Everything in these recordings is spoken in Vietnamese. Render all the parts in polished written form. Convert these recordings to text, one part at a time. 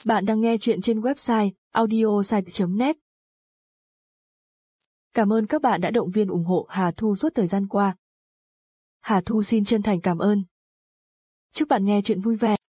Bạn đang nghe chuyện trên website audiosite.net. Cảm ơn các bạn đã động viên ủng hộ Hà Thu suốt thời gian qua. Hà Thu xin chân thành cảm ơn. Chúc bạn nghe chuyện vui vẻ.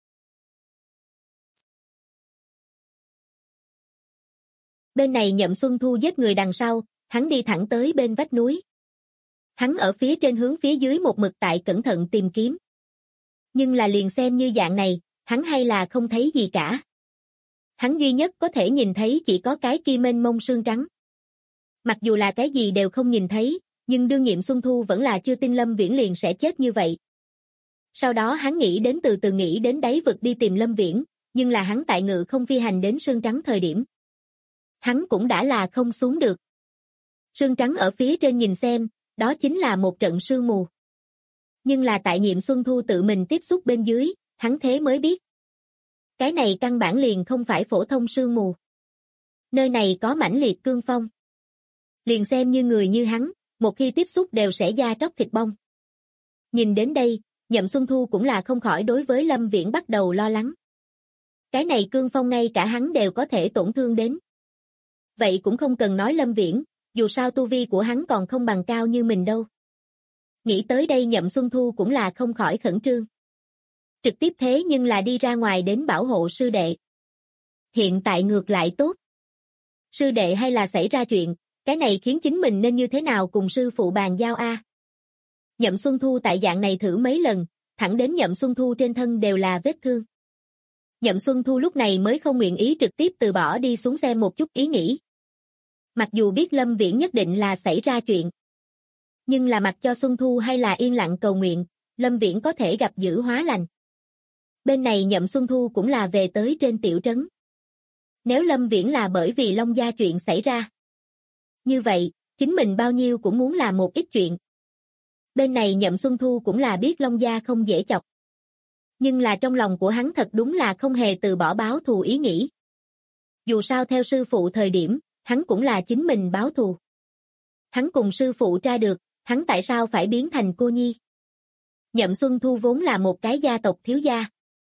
Bên này Nhậm Xuân Thu giết người đằng sau, hắn đi thẳng tới bên vách núi. Hắn ở phía trên hướng phía dưới một mực tại cẩn thận tìm kiếm. Nhưng là liền xem như dạng này, hắn hay là không thấy gì cả. Hắn duy nhất có thể nhìn thấy chỉ có cái kia mênh mông sương trắng. Mặc dù là cái gì đều không nhìn thấy, nhưng đương nhiệm Xuân Thu vẫn là chưa tin Lâm Viễn liền sẽ chết như vậy. Sau đó hắn từ từ nghĩ đến đáy vực đi tìm Lâm Viễn, nhưng là hắn tại ngự không phi hành đến sương trắng thời điểm. Hắn cũng đã là không xuống được. Sương trắng ở phía trên nhìn xem, đó chính là một trận sương mù. Nhưng là tại nhiệm Xuân Thu tự mình tiếp xúc bên dưới, hắn thế mới biết. Cái này căn bản liền không phải phổ thông sương mù. Nơi này có mãnh liệt cương phong. Liền xem như người như hắn, một khi tiếp xúc đều sẽ da tróc thịt bong. Nhìn đến đây, Nhậm Xuân Thu cũng là không khỏi đối với Lâm Viễn bắt đầu lo lắng. Cái này cương phong ngay cả hắn đều có thể tổn thương đến. Vậy cũng không cần nói Lâm Viễn, dù sao tu vi của hắn còn không bằng cao như mình đâu. Nghĩ tới đây Nhậm Xuân Thu cũng là không khỏi khẩn trương. Trực tiếp thế nhưng là đi ra ngoài đến bảo hộ sư đệ. Hiện tại ngược lại tốt. Sư đệ hay là xảy ra chuyện, cái này khiến chính mình nên như thế nào cùng sư phụ bàn giao a? Nhậm Xuân Thu tại dạng này thử mấy lần, thẳng đến Nhậm Xuân Thu trên thân đều là vết thương. Nhậm Xuân Thu lúc này mới không nguyện ý trực tiếp từ bỏ đi xuống xem một chút ý nghĩ. Mặc dù biết Lâm Viễn nhất định là xảy ra chuyện. Nhưng là mặc cho Xuân Thu hay là yên lặng cầu nguyện, Lâm Viễn có thể gặp dữ hóa lành. Bên này Nhậm Xuân Thu cũng là về tới trên tiểu trấn. Nếu Lâm Viễn là bởi vì Long Gia chuyện xảy ra. Như vậy, chính mình bao nhiêu cũng muốn làm một ít chuyện. Bên này Nhậm Xuân Thu cũng là biết Long Gia không dễ chọc. Nhưng là trong lòng của hắn thật đúng là không hề từ bỏ báo thù ý nghĩ. Dù sao theo sư phụ thời điểm, hắn cũng là chính mình báo thù. Hắn cùng sư phụ tra được, hắn tại sao phải biến thành cô nhi. Nhậm Xuân Thu vốn là một cái gia tộc thiếu gia.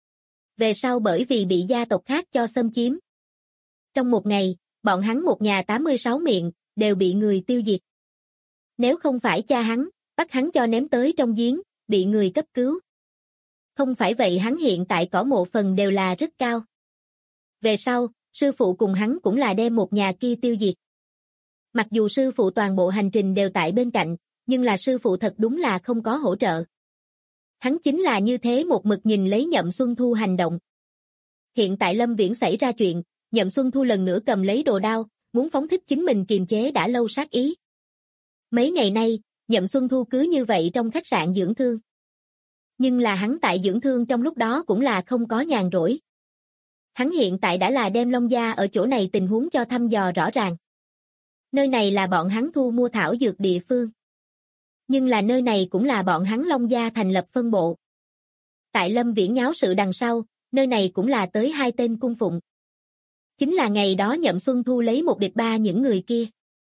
Về sau bởi vì bị gia tộc khác cho xâm chiếm. Trong một ngày, bọn hắn một nhà 86 miệng, đều bị người tiêu diệt. Nếu không phải cha hắn, bắt hắn cho ném tới trong giếng, bị người cấp cứu. Không phải vậy hắn hiện tại cỏ mộ phần đều là rất cao. Về sau, sư phụ cùng hắn cũng là đem một nhà kia tiêu diệt. Mặc dù sư phụ toàn bộ hành trình đều tại bên cạnh, nhưng là sư phụ thật đúng là không có hỗ trợ. Hắn chính là như thế một mực nhìn lấy Nhậm Xuân Thu hành động. Hiện tại Lâm Viễn xảy ra chuyện, Nhậm Xuân Thu lần nữa cầm lấy đồ đao, muốn phóng thích chính mình kiềm chế đã lâu sát ý. Mấy ngày nay, Nhậm Xuân Thu cứ như vậy trong khách sạn dưỡng thương. Nhưng là hắn tại dưỡng thương trong lúc đó cũng là không có nhàn rỗi. Hắn hiện tại đã là đem Long Gia ở chỗ này tình huống cho thăm dò rõ ràng. Nơi này là bọn hắn thu mua thảo dược địa phương. Nhưng là nơi này cũng là bọn hắn Long Gia thành lập phân bộ. Tại Lâm Viễn nháo sự đằng sau, nơi này cũng là tới 2 tên cung phụng. Chính là ngày đó Nhậm Xuân Thu lấy 1 địch 3 những người kia.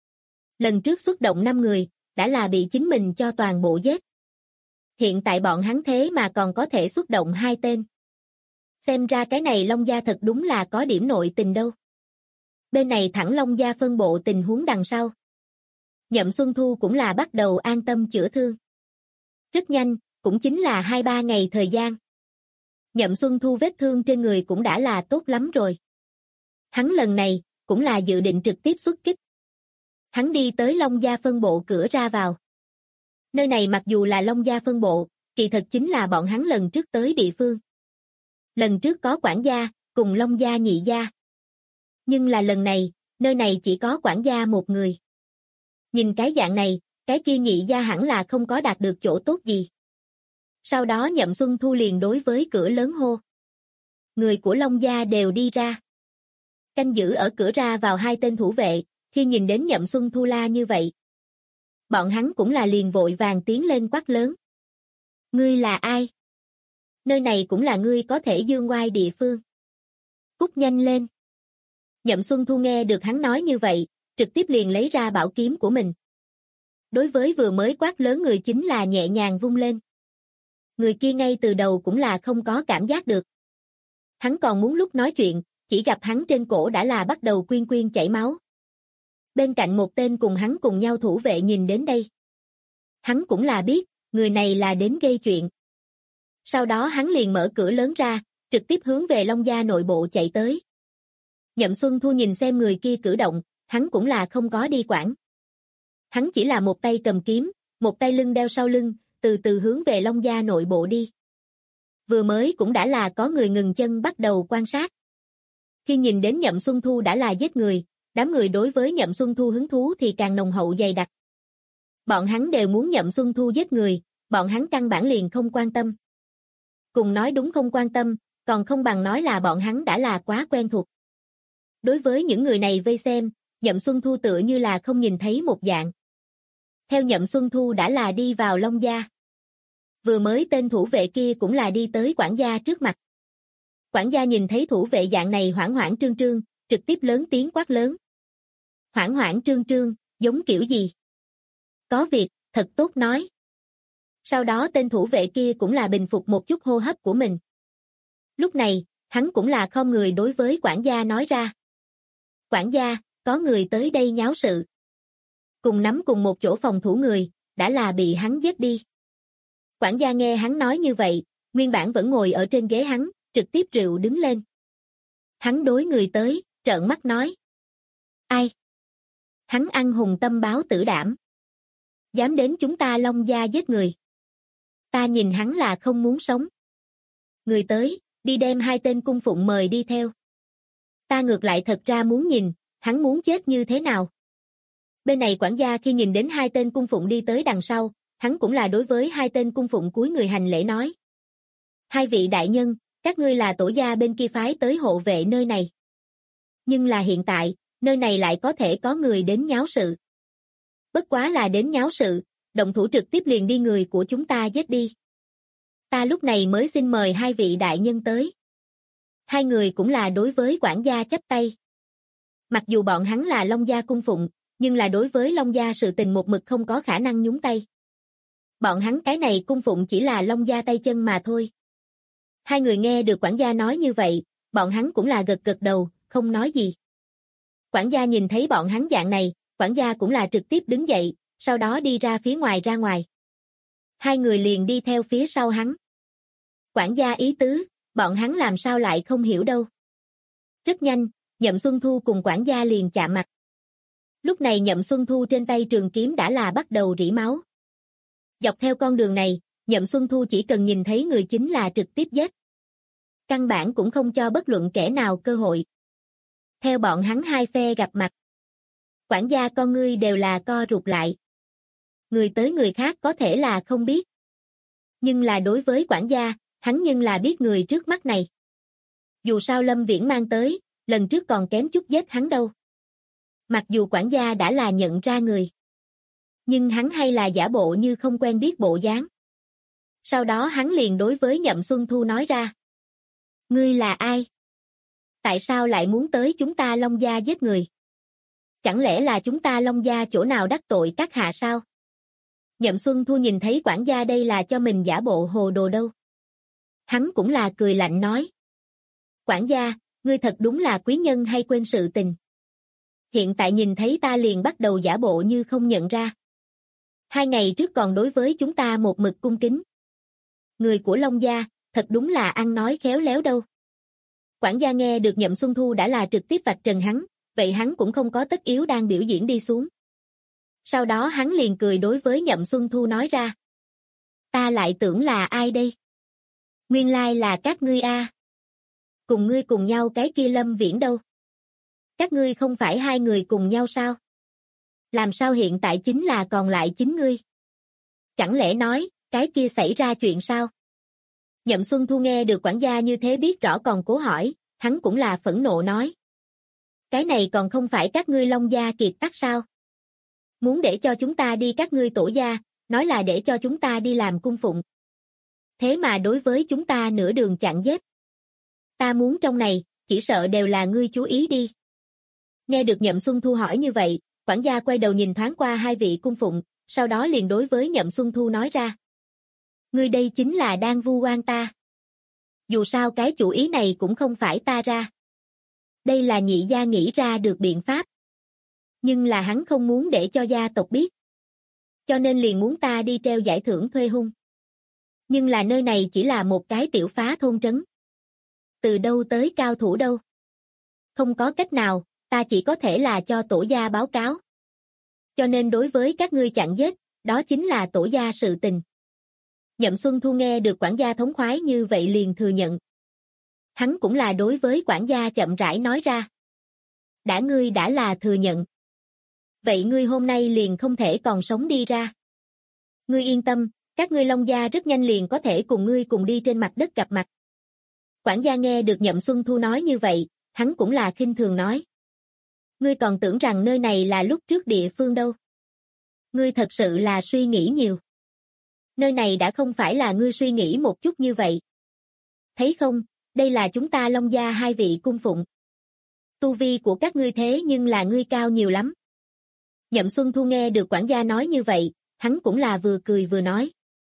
Lần trước xuất động 5 người, đã là bị chính mình cho toàn bộ giết. Hiện tại bọn hắn thế mà còn có thể xuất động 2 tên. Xem ra cái này Long Gia thật đúng là có điểm nội tình đâu. Bên này thẳng Long Gia phân bộ tình huống đằng sau. Nhậm Xuân Thu cũng là bắt đầu an tâm chữa thương. Rất nhanh, cũng chính là 2-3 ngày thời gian. Nhậm Xuân Thu vết thương trên người cũng đã là tốt lắm rồi. Hắn lần này, cũng là dự định trực tiếp xuất kích. Hắn đi tới Long Gia phân bộ cửa ra vào. Nơi này mặc dù là Long Gia phân bộ, kỳ thật chính là bọn hắn lần trước tới địa phương. Lần trước có quản gia, cùng Long Gia nhị gia. Nhưng là lần này, nơi này chỉ có quản gia một người. Nhìn cái dạng này, cái kia nhị gia hẳn là không có đạt được chỗ tốt gì. Sau đó Nhậm Xuân Thu liền đối với cửa lớn hô. Người của Long Gia đều đi ra. Canh giữ ở cửa ra vào 2 tên thủ vệ, khi nhìn đến Nhậm Xuân Thu la như vậy. Bọn hắn cũng là liền vội vàng tiến lên quát lớn. Ngươi là ai? Nơi này cũng là ngươi có thể dương oai địa phương. Cút nhanh lên. Nhậm Xuân Thu nghe được hắn nói như vậy, trực tiếp liền lấy ra bảo kiếm của mình. Đối với vừa mới quát lớn người chính là nhẹ nhàng vung lên. Người kia ngay từ đầu cũng là không có cảm giác được. Hắn còn muốn lúc nói chuyện, chỉ gặp hắn trên cổ đã là bắt đầu quyên quyên chảy máu. Bên cạnh một tên cùng hắn cùng nhau thủ vệ nhìn đến đây. Hắn cũng là biết, người này là đến gây chuyện. Sau đó hắn liền mở cửa lớn ra, trực tiếp hướng về Long gia nội bộ chạy tới. Nhậm Xuân Thu nhìn xem người kia cử động, hắn cũng là không có đi quản. Hắn chỉ là một tay cầm kiếm, một tay lưng đeo sau lưng, từ từ hướng về Long gia nội bộ đi. Vừa mới cũng đã là có người ngừng chân bắt đầu quan sát. Khi nhìn đến Nhậm Xuân Thu đã là giết người, đám người đối với Nhậm Xuân Thu hứng thú thì càng nồng hậu dày đặc. Bọn hắn đều muốn Nhậm Xuân Thu giết người, bọn hắn căn bản liền không quan tâm. Cùng nói đúng không quan tâm, còn không bằng nói là bọn hắn đã là quá quen thuộc. Đối với những người này vây xem, Nhậm Xuân Thu tựa như là không nhìn thấy một dạng. Theo Nhậm Xuân Thu đã là đi vào Long gia. Vừa mới tên thủ vệ kia cũng là đi tới quản gia trước mặt. Quản gia nhìn thấy thủ vệ dạng này hoảng hoảng trương trương, trực tiếp lớn tiếng quát lớn. Hoảng hoảng trương trương, giống kiểu gì? Có việc, thật tốt nói. Sau đó tên thủ vệ kia cũng là bình phục một chút hô hấp của mình. Lúc này, hắn cũng là khom người đối với quản gia nói ra. Quản gia, có người tới đây nháo sự. Cùng nắm cùng một chỗ phòng thủ người, đã là bị hắn giết đi. Quản gia nghe hắn nói như vậy, nguyên bản vẫn ngồi ở trên ghế hắn, trực tiếp rượu đứng lên. Hắn đối người tới, trợn mắt nói. Ai? Hắn ăn hùng tâm báo tử đảm. Dám đến chúng ta Long gia giết người. Ta nhìn hắn là không muốn sống. Người tới, đi đem hai tên cung phụng mời đi theo. Ta ngược lại thật ra muốn nhìn, hắn muốn chết như thế nào. Bên này quản gia khi nhìn đến hai tên cung phụng đi tới đằng sau, hắn cũng là đối với hai tên cung phụng cúi người hành lễ nói. Hai vị đại nhân, các ngươi là tổ gia bên kia phái tới hộ vệ nơi này. Nhưng là hiện tại, nơi này lại có thể có người đến nháo sự. Bất quá là đến nháo sự, động thủ trực tiếp liền đi người của chúng ta giết đi. Ta lúc này mới xin mời hai vị đại nhân tới. Hai người cũng là đối với quản gia chắp tay. Mặc dù bọn hắn là Long gia cung phụng, nhưng là đối với Long gia sự tình một mực không có khả năng nhúng tay. Bọn hắn cái này cung phụng chỉ là Long gia tay chân mà thôi. Hai người nghe được quản gia nói như vậy, bọn hắn cũng là gật gật đầu, không nói gì. Quản gia nhìn thấy bọn hắn dạng này, quản gia cũng là trực tiếp đứng dậy, sau đó đi ra phía ngoài ra ngoài. Hai người liền đi theo phía sau hắn. Quản gia ý tứ, bọn hắn làm sao lại không hiểu đâu. Rất nhanh, Nhậm Xuân Thu cùng quản gia liền chạm mặt. Lúc này Nhậm Xuân Thu trên tay trường kiếm đã là bắt đầu rỉ máu. Dọc theo con đường này, Nhậm Xuân Thu chỉ cần nhìn thấy người chính là trực tiếp giết. Căn bản cũng không cho bất luận kẻ nào cơ hội. Theo bọn hắn hai phe gặp mặt. Quản gia con ngươi đều là co rụt lại. Người tới người khác có thể là không biết. Nhưng là đối với quản gia, hắn nhưng là biết người trước mắt này. Dù sao Lâm Viễn mang tới, lần trước còn kém chút giết hắn đâu. Mặc dù quản gia đã là nhận ra người. Nhưng hắn hay là giả bộ như không quen biết bộ dáng. Sau đó hắn liền đối với Nhậm Xuân Thu nói ra. Ngươi là ai? Tại sao lại muốn tới chúng ta Long gia giết người? Chẳng lẽ là chúng ta Long gia chỗ nào đắc tội các hạ sao? Nhậm Xuân Thu nhìn thấy quản gia đây là cho mình giả bộ hồ đồ đâu. Hắn cũng là cười lạnh nói. Quản gia, ngươi thật đúng là quý nhân hay quên sự tình. Hiện tại nhìn thấy ta liền bắt đầu giả bộ như không nhận ra. 2 ngày trước còn đối với chúng ta một mực cung kính. Người của Long gia, thật đúng là ăn nói khéo léo đâu. Quản gia nghe được Nhậm Xuân Thu đã là trực tiếp vạch trần hắn, vậy hắn cũng không có tất yếu đang biểu diễn đi xuống. Sau đó hắn liền cười đối với Nhậm Xuân Thu nói ra. Ta lại tưởng là ai đây? Nguyên lai là các ngươi a. Cùng ngươi cùng nhau cái kia Lâm Viễn đâu? Các ngươi không phải 2 người cùng nhau sao? Làm sao hiện tại chính là còn lại 9 ngươi? Chẳng lẽ nói, cái kia xảy ra chuyện sao? Nhậm Xuân Thu nghe được quản gia như thế biết rõ còn cố hỏi, hắn cũng là phẫn nộ nói. Cái này còn không phải các ngươi Long gia kiệt tác sao? Muốn để cho chúng ta đi các ngươi tổ gia, nói là để cho chúng ta đi làm cung phụng. Thế mà đối với chúng ta nửa đường chặn giết. Ta muốn trong này, chỉ sợ đều là ngươi chú ý đi. Nghe được Nhậm Xuân Thu hỏi như vậy, quản gia quay đầu nhìn thoáng qua 2 vị cung phụng, sau đó liền đối với Nhậm Xuân Thu nói ra. Ngươi đây chính là đang vu oan ta. Dù sao cái chủ ý này cũng không phải ta ra. Đây là Nhị gia nghĩ ra được biện pháp. Nhưng là hắn không muốn để cho gia tộc biết. Cho nên liền muốn ta đi treo giải thưởng thuê hung. Nhưng là nơi này chỉ là một cái tiểu phá thôn trấn. Từ đâu tới cao thủ đâu. Không có cách nào, ta chỉ có thể là cho tổ gia báo cáo. Cho nên đối với các ngươi chặn giết, đó chính là tổ gia sự tình. Nhậm Xuân Thu nghe được quản gia thống khoái như vậy liền thừa nhận. Hắn cũng là đối với quản gia chậm rãi nói ra. Ngươi đã là thừa nhận. Vậy ngươi hôm nay liền không thể còn sống đi ra. Ngươi yên tâm, các ngươi Long gia rất nhanh liền có thể cùng ngươi cùng đi trên mặt đất gặp mặt. Quản gia nghe được Nhậm Xuân Thu nói như vậy, hắn cũng là khinh thường nói. Ngươi còn tưởng rằng nơi này là lúc trước địa phương đâu. Ngươi thật sự là suy nghĩ nhiều. Nơi này đã không phải là ngươi suy nghĩ một chút như vậy. Thấy không, đây là chúng ta Long gia hai vị cung phụng. Tu vi của các ngươi thế nhưng là ngươi cao nhiều lắm. Nhậm Xuân Thu nghe được quản gia nói như vậy, hắn cũng là vừa cười vừa nói.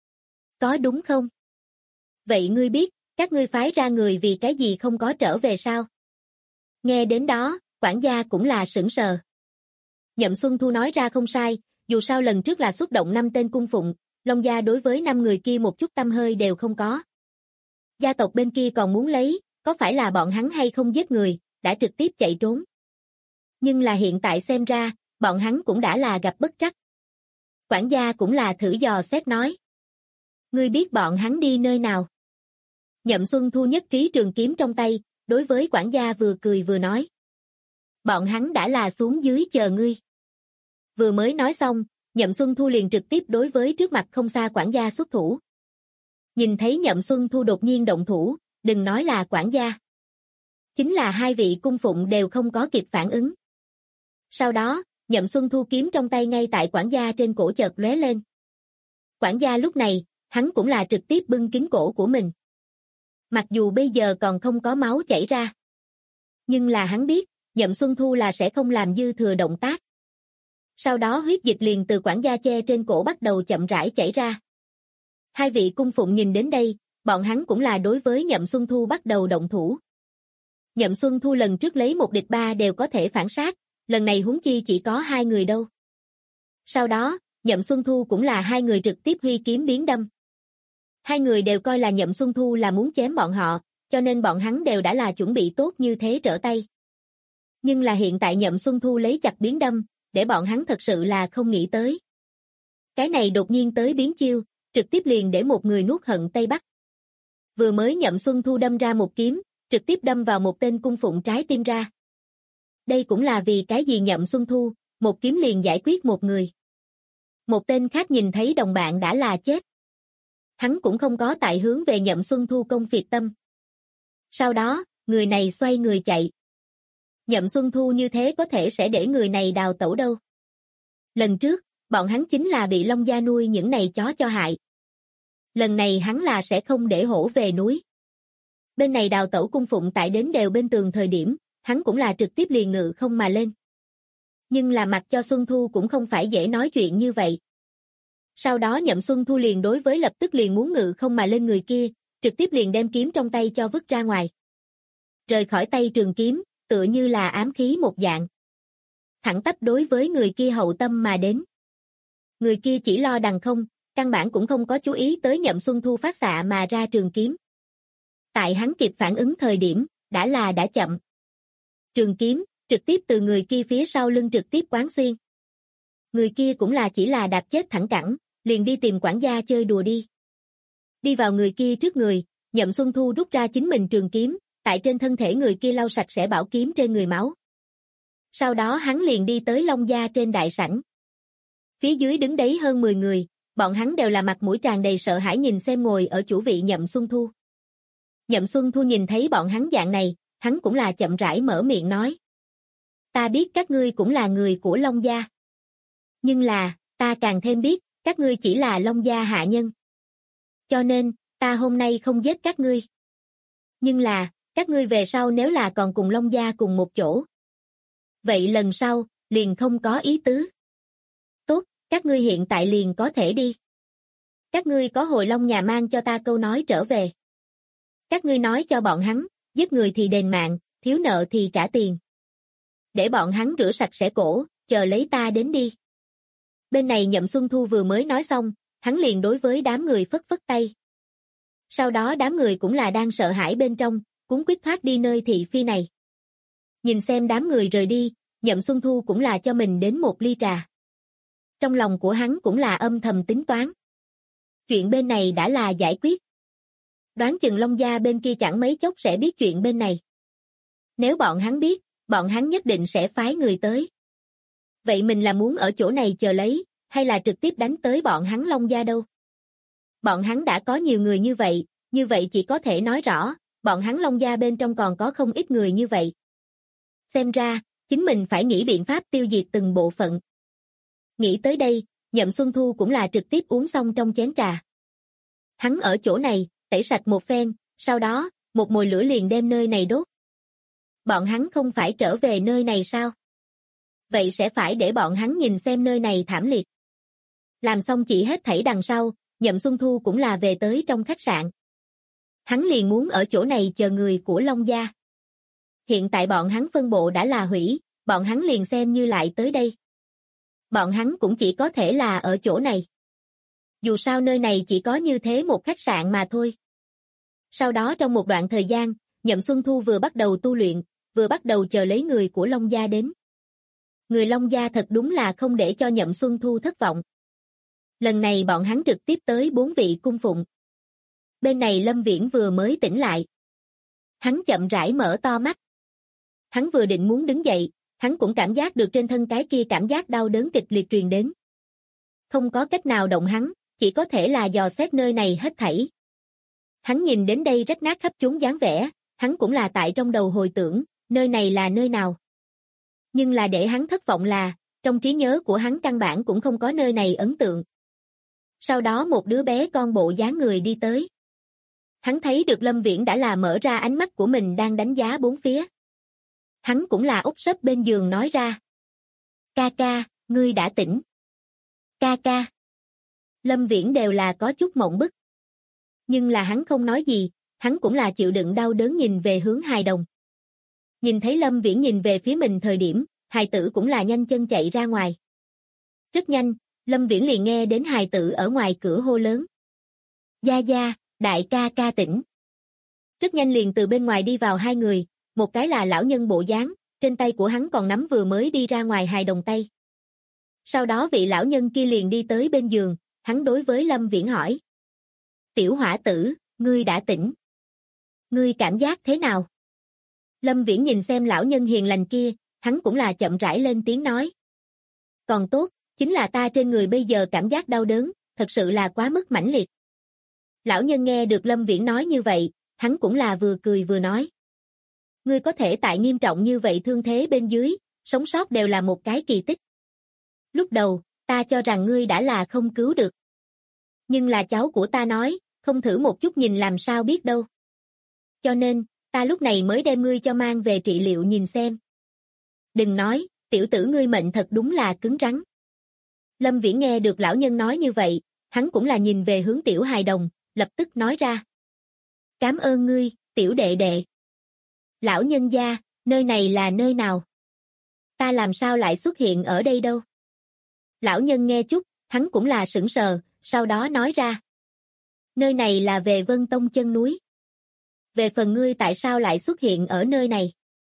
Có đúng không? Vậy ngươi biết, các ngươi phái ra người vì cái gì không có trở về sao? Nghe đến đó, quản gia cũng là sững sờ. Nhậm Xuân Thu nói ra không sai, dù sao lần trước là xuất động 5 tên cung phụng, Long gia đối với 5 người kia một chút tâm hơi đều không có. Gia tộc bên kia còn muốn lấy, có phải là bọn hắn hay không giết người, đã trực tiếp chạy trốn. Nhưng là hiện tại xem ra, bọn hắn cũng đã là gặp bất trắc. Quản gia cũng là thử dò xét nói. Ngươi biết bọn hắn đi nơi nào? Nhậm Xuân Thu nhất trí trường kiếm trong tay, đối với quản gia vừa cười vừa nói. Bọn hắn đã là xuống dưới chờ ngươi. Vừa mới nói xong, Nhậm Xuân Thu liền trực tiếp đối với trước mặt không xa quản gia xuất thủ. Nhìn thấy Nhậm Xuân Thu đột nhiên động thủ, đừng nói là quản gia. Chính là hai vị cung phụng đều không có kịp phản ứng. Sau đó, Nhậm Xuân Thu kiếm trong tay ngay tại quản gia trên cổ chợt lóe lên. Quản gia lúc này, hắn cũng là trực tiếp bưng kín cổ của mình. Mặc dù bây giờ còn không có máu chảy ra. Nhưng là hắn biết, Nhậm Xuân Thu là sẽ không làm dư thừa động tác. Sau đó huyết dịch liền từ quản gia che trên cổ bắt đầu chậm rãi chảy ra. Hai vị cung phụng nhìn đến đây, bọn hắn cũng là đối với Nhậm Xuân Thu bắt đầu động thủ. Nhậm Xuân Thu lần trước lấy 1 địch 3 đều có thể phản sát, lần này huống chi chỉ có 2 người đâu. Sau đó, Nhậm Xuân Thu cũng là 2 người trực tiếp huy kiếm biến đâm. 2 người đều coi là Nhậm Xuân Thu là muốn chém bọn họ, cho nên bọn hắn đều đã là chuẩn bị tốt như thế trở tay. Nhưng là hiện tại Nhậm Xuân Thu lấy chặt biến đâm, để bọn hắn thật sự là không nghĩ tới. Cái này đột nhiên tới biến chiêu, trực tiếp liền để một người nuốt hận Tây Bắc. Vừa mới Nhậm Xuân Thu đâm ra một kiếm, trực tiếp đâm vào một tên cung phụng trái tim ra. Đây cũng là vì cái gì Nhậm Xuân Thu, một kiếm liền giải quyết một người. Một tên khác nhìn thấy đồng bạn đã là chết. Hắn cũng không có tại hướng về Nhậm Xuân Thu công phiệt tâm. Sau đó, người này xoay người chạy. Nhậm Xuân Thu như thế có thể sẽ để người này đào tẩu đâu. Lần trước, bọn hắn chính là bị Long gia nuôi những này chó cho hại. Lần này hắn là sẽ không để hổ về núi. Bên này đào tẩu cung phụng tại đến đều bên tường thời điểm, hắn cũng là trực tiếp liền ngự không mà lên. Nhưng là mặc cho Xuân Thu cũng không phải dễ nói chuyện như vậy. Sau đó Nhậm Xuân Thu liền đối với lập tức liền muốn ngự không mà lên người kia, trực tiếp liền đem kiếm trong tay cho vứt ra ngoài. Rời khỏi tay trường kiếm, tựa như là ám khí một dạng. Thẳng tắp đối với người kia hậu tâm mà đến. Người kia chỉ lo đằng không, căn bản cũng không có chú ý tới Nhậm Xuân Thu phát xạ mà ra trường kiếm. Tại hắn kịp phản ứng thời điểm, đã chậm. Trường kiếm, trực tiếp từ người kia phía sau lưng trực tiếp quán xuyên. Người kia cũng là chỉ là đạp chết thẳng cẳng, liền đi tìm quản gia chơi đùa đi. Đi vào người kia trước người, Nhậm Xuân Thu rút ra chính mình trường kiếm, tại trên thân thể người kia lau sạch sẽ bảo kiếm trên người máu. Sau đó hắn liền đi tới Long gia trên đại sảnh. Phía dưới đứng đấy hơn 10 người, bọn hắn đều là mặt mũi tràn đầy sợ hãi nhìn xem ngồi ở chủ vị Nhậm Xuân Thu. Nhậm Xuân Thu nhìn thấy bọn hắn dạng này, hắn cũng là chậm rãi mở miệng nói. Ta biết các ngươi cũng là người của Long gia. Nhưng là, ta càng thêm biết, các ngươi chỉ là Long gia hạ nhân. Cho nên, ta hôm nay không giết các ngươi. Nhưng là, các ngươi về sau nếu là còn cùng Long gia cùng một chỗ. Vậy lần sau, liền không có ý tứ. Tốt, các ngươi hiện tại liền có thể đi. Các ngươi có hồi Long nhà mang cho ta câu nói trở về. Các ngươi nói cho bọn hắn, giết người thì đền mạng, thiếu nợ thì trả tiền. Để bọn hắn rửa sạch sẽ cổ, chờ lấy ta đến đi. Bên này Nhậm Xuân Thu vừa mới nói xong, hắn liền đối với đám người phất phất tay. Sau đó đám người cũng là đang sợ hãi bên trong, cuống quýt thoát đi nơi thị phi này. Nhìn xem đám người rời đi, Nhậm Xuân Thu cũng là cho mình đến một ly trà. Trong lòng của hắn cũng là âm thầm tính toán. Chuyện bên này đã là giải quyết. Đoán chừng Long gia bên kia chẳng mấy chốc sẽ biết chuyện bên này. Nếu bọn hắn biết, bọn hắn nhất định sẽ phái người tới. Vậy mình là muốn ở chỗ này chờ lấy, hay là trực tiếp đánh tới bọn hắn Long gia đâu? Bọn hắn đã có nhiều người như vậy chỉ có thể nói rõ, bọn hắn Long gia bên trong còn có không ít người như vậy. Xem ra, chính mình phải nghĩ biện pháp tiêu diệt từng bộ phận. Nghĩ tới đây, Nhậm Xuân Thu cũng là trực tiếp uống xong trong chén trà. Hắn ở chỗ này, tẩy sạch một phen, sau đó, một mồi lửa liền đem nơi này đốt. Bọn hắn không phải trở về nơi này sao? Vậy sẽ phải để bọn hắn nhìn xem nơi này thảm liệt. Làm xong chỉ hết thảy đằng sau, Nhậm Xuân Thu cũng là về tới trong khách sạn. Hắn liền muốn ở chỗ này chờ người của Long gia. Hiện tại bọn hắn phân bộ đã là hủy, bọn hắn liền xem như lại tới đây. Bọn hắn cũng chỉ có thể là ở chỗ này. Dù sao nơi này chỉ có như thế một khách sạn mà thôi. Sau đó trong một đoạn thời gian, Nhậm Xuân Thu vừa bắt đầu tu luyện, vừa bắt đầu chờ lấy người của Long gia đến. Người Long gia thật đúng là không để cho Nhậm Xuân Thu thất vọng. Lần này bọn hắn trực tiếp tới 4 vị cung phụng. Bên này Lâm Viễn vừa mới tỉnh lại. Hắn chậm rãi mở to mắt. Hắn vừa định muốn đứng dậy, hắn cũng cảm giác được trên thân cái kia cảm giác đau đớn kịch liệt truyền đến. Không có cách nào động hắn, chỉ có thể là dò xét nơi này hết thảy. Hắn nhìn đến đây rách nát khắp chốn dáng vẻ, hắn cũng là tại trong đầu hồi tưởng, nơi này là nơi nào. Nhưng là để hắn thất vọng là, trong trí nhớ của hắn căn bản cũng không có nơi này ấn tượng. Sau đó một đứa bé con bộ dáng người đi tới. Hắn thấy được Lâm Viễn đã là mở ra ánh mắt của mình đang đánh giá bốn phía. Hắn cũng là úp sấp bên giường nói ra. Ca ca, ngươi đã tỉnh. Ca ca. Lâm Viễn đều là có chút mộng bức. Nhưng là hắn không nói gì, hắn cũng là chịu đựng đau đớn nhìn về hướng hài đồng. Nhìn thấy Lâm Viễn nhìn về phía mình thời điểm, hài tử cũng là nhanh chân chạy ra ngoài. Rất nhanh, Lâm Viễn liền nghe đến hài tử ở ngoài cửa hô lớn. Gia Gia, đại ca ca tỉnh. Rất nhanh liền từ bên ngoài đi vào hai người, một cái là lão nhân bộ dáng, trên tay của hắn còn nắm vừa mới đi ra ngoài hài đồng tay. Sau đó vị lão nhân kia liền đi tới bên giường, hắn đối với Lâm Viễn hỏi. Tiểu hỏa tử, ngươi đã tỉnh. Ngươi cảm giác thế nào? Lâm Viễn nhìn xem lão nhân hiền lành kia, hắn cũng là chậm rãi lên tiếng nói. Còn tốt, chính là ta trên người bây giờ cảm giác đau đớn, thật sự là quá mức mãnh liệt. Lão nhân nghe được Lâm Viễn nói như vậy, hắn cũng là vừa cười vừa nói. Ngươi có thể tại nghiêm trọng như vậy thương thế bên dưới, sống sót đều là một cái kỳ tích. Lúc đầu, ta cho rằng ngươi đã là không cứu được. Nhưng là cháu của ta nói, không thử một chút nhìn làm sao biết đâu. Cho nên, ta lúc này mới đem ngươi cho mang về trị liệu nhìn xem. Đừng nói, tiểu tử ngươi mệnh thật đúng là cứng rắn. Lâm Viễn nghe được lão nhân nói như vậy, hắn cũng là nhìn về hướng tiểu hài đồng, lập tức nói ra. Cảm ơn ngươi, tiểu đệ đệ. Lão nhân gia, nơi này là nơi nào? Ta làm sao lại xuất hiện ở đây đâu? Lão nhân nghe chút, hắn cũng là sững sờ, sau đó nói ra. Nơi này là về Vân Tông chân núi. Về phần ngươi tại sao lại xuất hiện ở nơi này?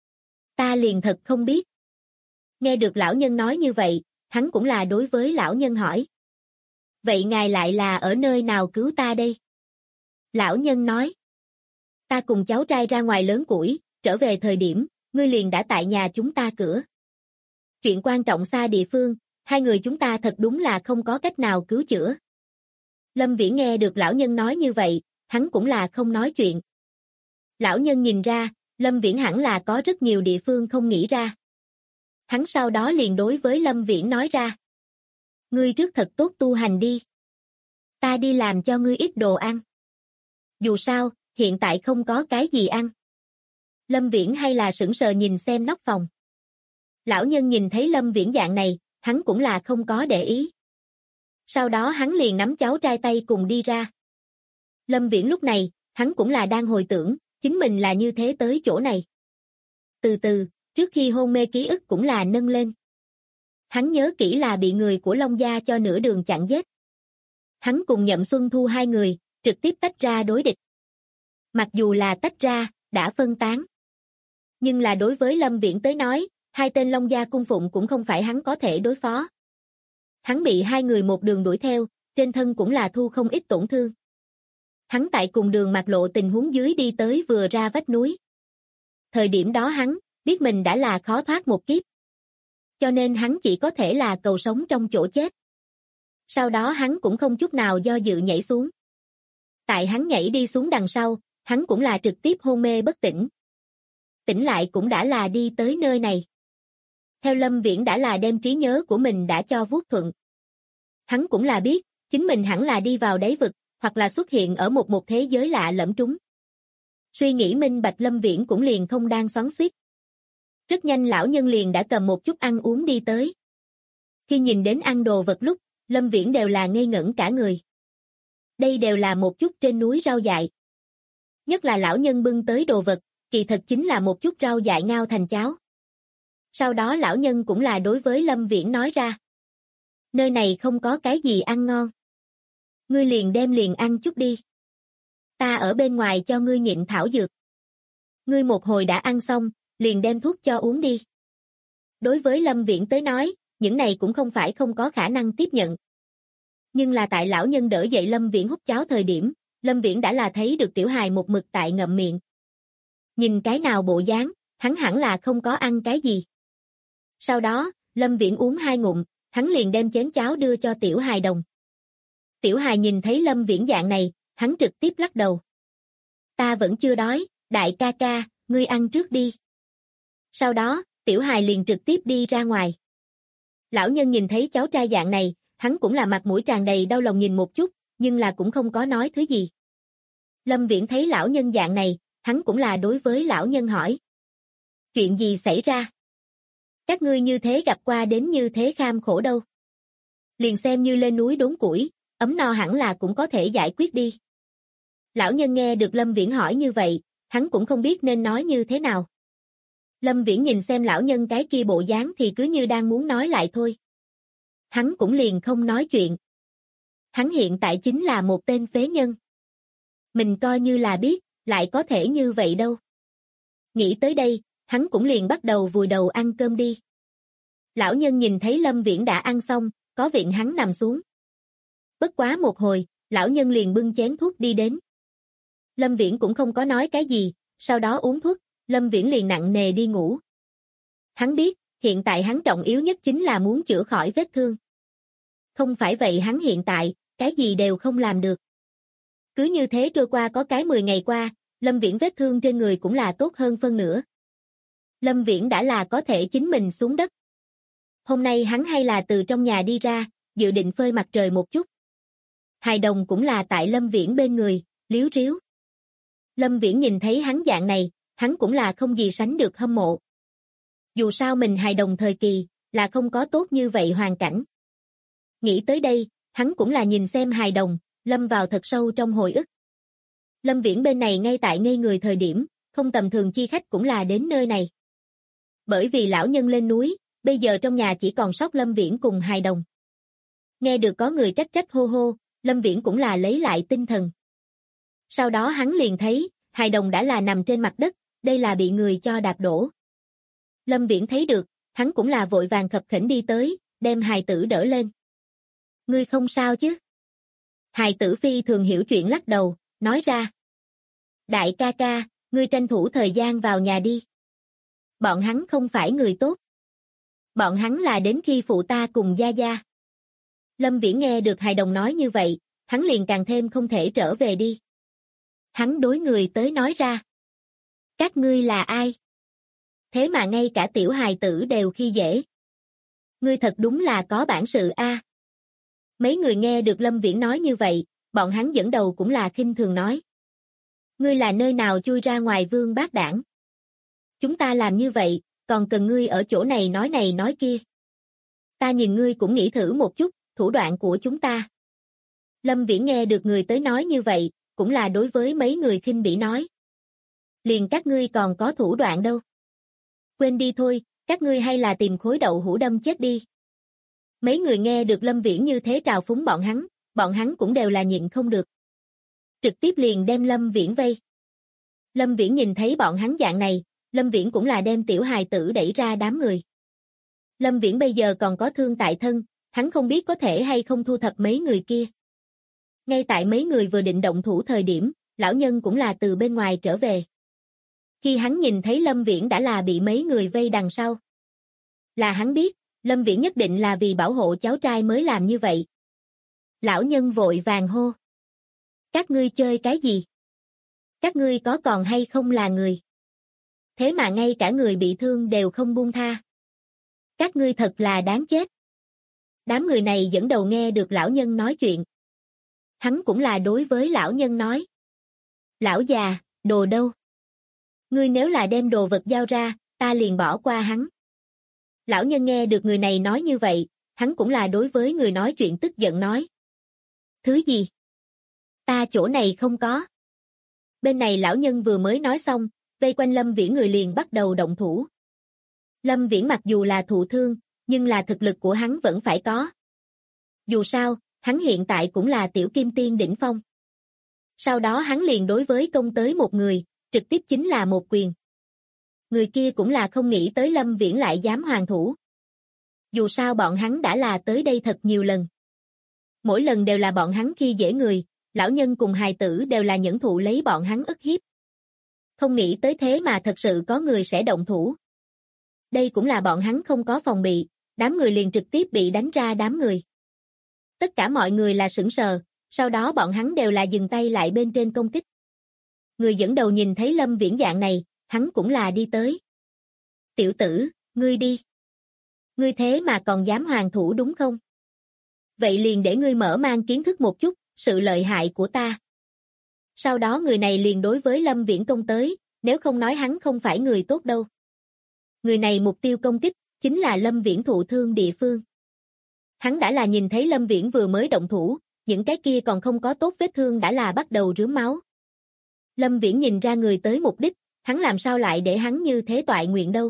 Ta liền thật không biết. Nghe được lão nhân nói như vậy, hắn cũng là đối với lão nhân hỏi. Vậy ngài lại là ở nơi nào cứu ta đây? Lão nhân nói. Ta cùng cháu trai ra ngoài lớn củi, trở về thời điểm, ngươi liền đã tại nhà chúng ta cửa. Chuyện quan trọng xa địa phương, hai người chúng ta thật đúng là không có cách nào cứu chữa. Lâm Viễn nghe được lão nhân nói như vậy, hắn cũng là không nói chuyện. Lão nhân nhìn ra, Lâm Viễn hẳn là có rất nhiều địa phương không nghĩ ra. Hắn sau đó liền đối với Lâm Viễn nói ra. Ngươi trước thật tốt tu hành đi. Ta đi làm cho ngươi ít đồ ăn. Dù sao, hiện tại không có cái gì ăn. Lâm Viễn hay là sững sờ nhìn xem nóc phòng. Lão nhân nhìn thấy Lâm Viễn dạng này, hắn cũng là không có để ý. Sau đó hắn liền nắm cháu trai tay cùng đi ra. Lâm Viễn lúc này, hắn cũng là đang hồi tưởng, chính mình là như thế tới chỗ này. từ từ, trước khi hôn mê ký ức cũng là nâng lên. Hắn nhớ kỹ là bị người của Long gia cho nửa đường chặn giết. Hắn cùng Nhậm Xuân Thu hai người, trực tiếp tách ra đối địch. Mặc dù là tách ra, đã phân tán. Nhưng là đối với Lâm Viễn tới nói, hai tên Long gia cung phụng cũng không phải hắn có thể đối phó. Hắn bị hai người một đường đuổi theo, trên thân cũng là thu không ít tổn thương. Hắn tại cùng đường mạc lộ tình huống dưới đi tới vừa ra vách núi. Thời điểm đó hắn, biết mình đã là khó thoát một kiếp. Cho nên hắn chỉ có thể là cầu sống trong chỗ chết. Sau đó hắn cũng không chút nào do dự nhảy xuống. Tại hắn nhảy đi xuống đằng sau, hắn cũng là trực tiếp hôn mê bất tỉnh. Tỉnh lại cũng đã là đi tới nơi này. Theo Lâm Viễn đã là đem trí nhớ của mình đã cho vuốt thuận. Hắn cũng là biết, chính mình hẳn là đi vào đáy vực, hoặc là xuất hiện ở một thế giới lạ lẫm trúng. Suy nghĩ minh bạch Lâm Viễn cũng liền không đang xoắn xuýt. Rất nhanh lão nhân liền đã cầm một chút ăn uống đi tới. Khi nhìn đến ăn đồ vật lúc, Lâm Viễn đều là ngây ngẩn cả người. Đây đều là một chút trên núi rau dại. Nhất là lão nhân bưng tới đồ vật, kỳ thật chính là một chút rau dại ngao thành cháo. Sau đó lão nhân cũng là đối với Lâm Viễn nói ra. Nơi này không có cái gì ăn ngon. Ngươi liền đem liền ăn chút đi. Ta ở bên ngoài cho ngươi nhịn thảo dược. Ngươi một hồi đã ăn xong, liền đem thuốc cho uống đi. Đối với Lâm Viễn tới nói, những này cũng không phải không có khả năng tiếp nhận. Nhưng là tại lão nhân đỡ dậy Lâm Viễn hút cháo thời điểm, Lâm Viễn đã là thấy được tiểu hài một mực tại ngậm miệng. Nhìn cái nào bộ dáng, hắn hẳn là không có ăn cái gì. Sau đó, Lâm Viễn uống hai ngụm, hắn liền đem chén cháo đưa cho tiểu hài đồng. Tiểu hài nhìn thấy Lâm Viễn dạng này, hắn trực tiếp lắc đầu. Ta vẫn chưa đói, đại ca ca, ngươi ăn trước đi. Sau đó, tiểu hài liền trực tiếp đi ra ngoài. Lão nhân nhìn thấy cháu trai dạng này, hắn cũng là mặt mũi tràn đầy đau lòng nhìn một chút, nhưng là cũng không có nói thứ gì. Lâm Viễn thấy lão nhân dạng này, hắn cũng là đối với lão nhân hỏi. Chuyện gì xảy ra? Các ngươi như thế gặp qua đến như thế kham khổ đâu. Liền xem như lên núi đốn củi, ấm no hẳn là cũng có thể giải quyết đi. Lão nhân nghe được Lâm Viễn hỏi như vậy, hắn cũng không biết nên nói như thế nào. Lâm Viễn nhìn xem lão nhân cái kia bộ dáng thì cứ như đang muốn nói lại thôi. Hắn cũng liền không nói chuyện. Hắn hiện tại chính là một tên phế nhân. Mình coi như là biết, lại có thể như vậy đâu. Nghĩ tới đây, hắn cũng liền bắt đầu vùi đầu ăn cơm đi. Lão nhân nhìn thấy Lâm Viễn đã ăn xong, có viện hắn nằm xuống. Bất quá một hồi, lão nhân liền bưng chén thuốc đi đến. Lâm Viễn cũng không có nói cái gì, sau đó uống thuốc, Lâm Viễn liền nặng nề đi ngủ. Hắn biết, hiện tại hắn trọng yếu nhất chính là muốn chữa khỏi vết thương. Không phải vậy hắn hiện tại, cái gì đều không làm được. Cứ như thế trôi qua có cái 10 ngày qua, Lâm Viễn vết thương trên người cũng là tốt hơn phân nửa. Lâm Viễn đã là có thể chính mình xuống đất. Hôm nay hắn hay là từ trong nhà đi ra, dự định phơi mặt trời một chút. Hài đồng cũng là tại Lâm Viễn bên người, líu ríu. Lâm Viễn nhìn thấy hắn dạng này, hắn cũng là không gì sánh được hâm mộ. Dù sao mình hài đồng thời kỳ, là không có tốt như vậy hoàn cảnh. Nghĩ tới đây, hắn cũng là nhìn xem hài đồng, lâm vào thật sâu trong hồi ức. Lâm Viễn bên này ngay tại ngây người thời điểm, không tầm thường chi khách cũng là đến nơi này. Bởi vì lão nhân lên núi, bây giờ trong nhà chỉ còn sót Lâm Viễn cùng hài đồng. Nghe được có người trách trách hô hô, Lâm Viễn cũng là lấy lại tinh thần. Sau đó hắn liền thấy, hài đồng đã là nằm trên mặt đất, đây là bị người cho đạp đổ. Lâm Viễn thấy được, hắn cũng là vội vàng khập khểnh đi tới, đem hài tử đỡ lên. Ngươi không sao chứ? Hài tử phi thường hiểu chuyện lắc đầu, nói ra. Đại ca ca, ngươi tranh thủ thời gian vào nhà đi. Bọn hắn không phải người tốt. Bọn hắn là đến khi phụ ta cùng gia gia. Lâm Viễn nghe được hài đồng nói như vậy, hắn liền càng thêm không thể trở về đi. Hắn đối người tới nói ra. Các ngươi là ai? Thế mà ngay cả tiểu hài tử đều khi dễ. Ngươi thật đúng là có bản sự a. Mấy người nghe được Lâm Viễn nói như vậy, bọn hắn dẫn đầu cũng là khinh thường nói. Ngươi là nơi nào chui ra ngoài vương bát đảng? Chúng ta làm như vậy, còn cần ngươi ở chỗ này nói kia. Ta nhìn ngươi cũng nghĩ thử một chút, thủ đoạn của chúng ta. Lâm Viễn nghe được người tới nói như vậy, cũng là đối với mấy người khinh bỉ nói. Liền các ngươi còn có thủ đoạn đâu. Quên đi thôi, các ngươi hay là tìm khối đậu hũ đâm chết đi. Mấy người nghe được Lâm Viễn như thế trào phúng bọn hắn cũng đều là nhịn không được. Trực tiếp liền đem Lâm Viễn vây. Lâm Viễn nhìn thấy bọn hắn dạng này, Lâm Viễn cũng là đem tiểu hài tử đẩy ra đám người. Lâm Viễn bây giờ còn có thương tại thân, hắn không biết có thể hay không thu thập mấy người kia. Ngay tại mấy người vừa định động thủ thời điểm, lão nhân cũng là từ bên ngoài trở về. Khi hắn nhìn thấy Lâm Viễn đã là bị mấy người vây đằng sau. Là hắn biết, Lâm Viễn nhất định là vì bảo hộ cháu trai mới làm như vậy. Lão nhân vội vàng hô. Các ngươi chơi cái gì? Các ngươi có còn hay không là người? Thế mà ngay cả người bị thương đều không buông tha. Các ngươi thật là đáng chết. Đám người này dẫn đầu nghe được lão nhân nói chuyện. Hắn cũng là đối với lão nhân nói. Lão già, đồ đâu? Ngươi nếu là đem đồ vật giao ra, ta liền bỏ qua hắn. Lão nhân nghe được người này nói như vậy, hắn cũng là đối với người nói chuyện tức giận nói. Thứ gì? Ta chỗ này không có. Bên này lão nhân vừa mới nói xong, vây quanh Lâm Viễn người liền bắt đầu động thủ. Lâm Viễn mặc dù là thụ thương, nhưng là thực lực của hắn vẫn phải có. Dù sao, hắn hiện tại cũng là tiểu kim tiên đỉnh phong. Sau đó hắn liền đối với công tới một người, trực tiếp chính là một quyền. Người kia cũng là không nghĩ tới Lâm Viễn lại dám hoàn thủ. Dù sao bọn hắn đã là tới đây thật nhiều lần. Mỗi lần đều là bọn hắn khi dễ người, lão nhân cùng hài tử đều là nhẫn thụ lấy bọn hắn ức hiếp. Không nghĩ tới thế mà thật sự có người sẽ động thủ. Đây cũng là bọn hắn không có phòng bị, đám người liền trực tiếp bị đánh ra đám người. Tất cả mọi người là sững sờ, sau đó bọn hắn đều là dừng tay lại bên trên công kích. Người dẫn đầu nhìn thấy Lâm Viễn dạng này, hắn cũng là đi tới. Tiểu tử, ngươi đi. Ngươi thế mà còn dám hoàn thủ đúng không? Vậy liền để ngươi mở mang kiến thức một chút, sự lợi hại của ta. Sau đó người này liền đối với Lâm Viễn công tới, nếu không nói hắn không phải người tốt đâu. Người này mục tiêu công kích, chính là Lâm Viễn thụ thương địa phương. Hắn đã là nhìn thấy Lâm Viễn vừa mới động thủ, những cái kia còn không có tốt vết thương đã là bắt đầu rướm máu. Lâm Viễn nhìn ra người tới mục đích, hắn làm sao lại để hắn như thế toại nguyện đâu.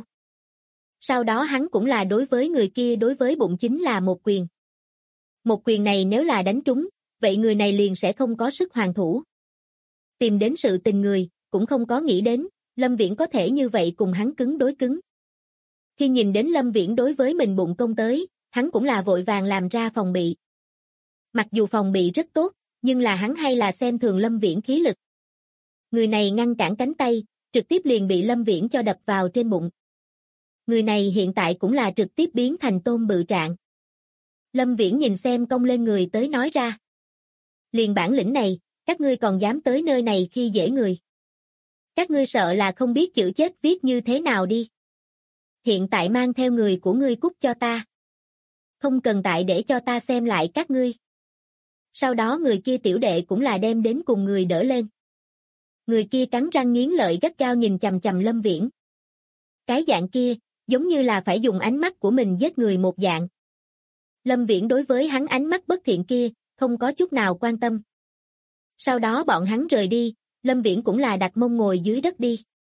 Sau đó hắn cũng là đối với người kia đối với bụng chính là một quyền. Một quyền này nếu là đánh trúng, vậy người này liền sẽ không có sức hoàn thủ. Tìm đến sự tình người, cũng không có nghĩ đến, Lâm Viễn có thể như vậy cùng hắn cứng đối cứng. Khi nhìn đến Lâm Viễn đối với mình bụng công tới, hắn cũng là vội vàng làm ra phòng bị. Mặc dù phòng bị rất tốt, nhưng là hắn hay là xem thường Lâm Viễn khí lực. Người này ngăn cản cánh tay, trực tiếp liền bị Lâm Viễn cho đập vào trên bụng. Người này hiện tại cũng là trực tiếp biến thành tôm bự trạng. Lâm Viễn nhìn xem cong lên người tới nói ra. Liền bản lĩnh này, các ngươi còn dám tới nơi này khi dễ người. Các ngươi sợ là không biết chữ chết viết như thế nào đi. Hiện tại mang theo người của ngươi cút cho ta. Không cần tại để cho ta xem lại các ngươi. Sau đó người kia tiểu đệ cũng là đem đến cùng người đỡ lên. Người kia cắn răng nghiến lợi gắt gao nhìn chằm chằm Lâm Viễn. Cái dạng kia, giống như là phải dùng ánh mắt của mình giết người một dạng. Lâm Viễn đối với hắn ánh mắt bất thiện kia, không có chút nào quan tâm. Sau đó bọn hắn rời đi, Lâm Viễn cũng là đặt mông ngồi dưới đất đi.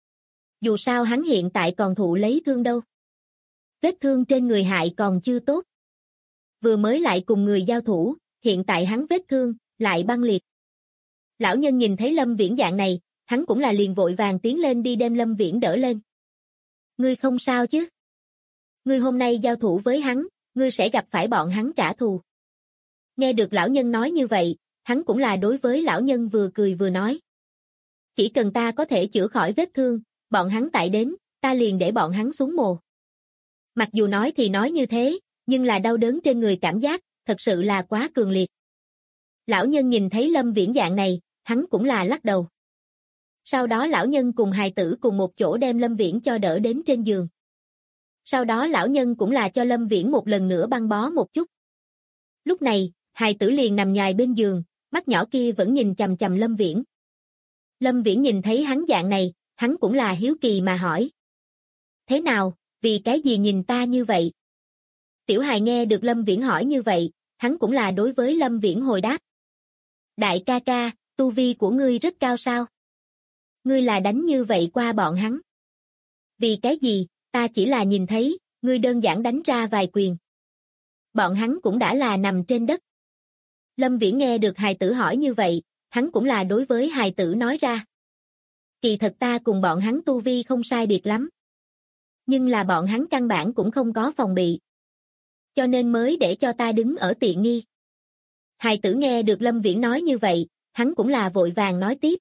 Dù sao hắn hiện tại còn thụ lấy thương đâu. Vết thương trên người hại còn chưa tốt. Vừa mới lại cùng người giao thủ, hiện tại hắn vết thương, lại băng liệt. Lão nhân nhìn thấy Lâm Viễn dạng này, hắn cũng là liền vội vàng tiến lên đi đem Lâm Viễn đỡ lên. Ngươi không sao chứ? Ngươi hôm nay giao thủ với hắn, ngươi sẽ gặp phải bọn hắn trả thù. Nghe được lão nhân nói như vậy, hắn cũng là đối với lão nhân vừa cười vừa nói. Chỉ cần ta có thể chữa khỏi vết thương, bọn hắn tại đến, ta liền để bọn hắn xuống mồ. Mặc dù nói thì nói như thế, nhưng là đau đớn trên người cảm giác, thật sự là quá cường liệt. Lão nhân nhìn thấy Lâm Viễn dạng này, hắn cũng là lắc đầu. Sau đó lão nhân cùng hài tử cùng một chỗ đem Lâm Viễn cho đỡ đến trên giường. Sau đó lão nhân cũng là cho Lâm Viễn một lần nữa băng bó một chút. Lúc này, hài tử liền nằm nhài bên giường, mắt nhỏ kia vẫn nhìn chằm chằm Lâm Viễn. Lâm Viễn nhìn thấy hắn dạng này, hắn cũng là hiếu kỳ mà hỏi. Thế nào, vì cái gì nhìn ta như vậy? Tiểu hài nghe được Lâm Viễn hỏi như vậy, hắn cũng là đối với Lâm Viễn hồi đáp. Đại ca ca, tu vi của ngươi rất cao sao? Ngươi là đánh như vậy qua bọn hắn. Vì cái gì, ta chỉ là nhìn thấy, ngươi đơn giản đánh ra vài quyền. Bọn hắn cũng đã là nằm trên đất. Lâm Viễn nghe được hài tử hỏi như vậy, hắn cũng là đối với hài tử nói ra. Kỳ thật ta cùng bọn hắn tu vi không sai biệt lắm. Nhưng là bọn hắn căn bản cũng không có phòng bị. Cho nên mới để cho ta đứng ở tiện nghi. Hài tử nghe được Lâm Viễn nói như vậy, hắn cũng là vội vàng nói tiếp.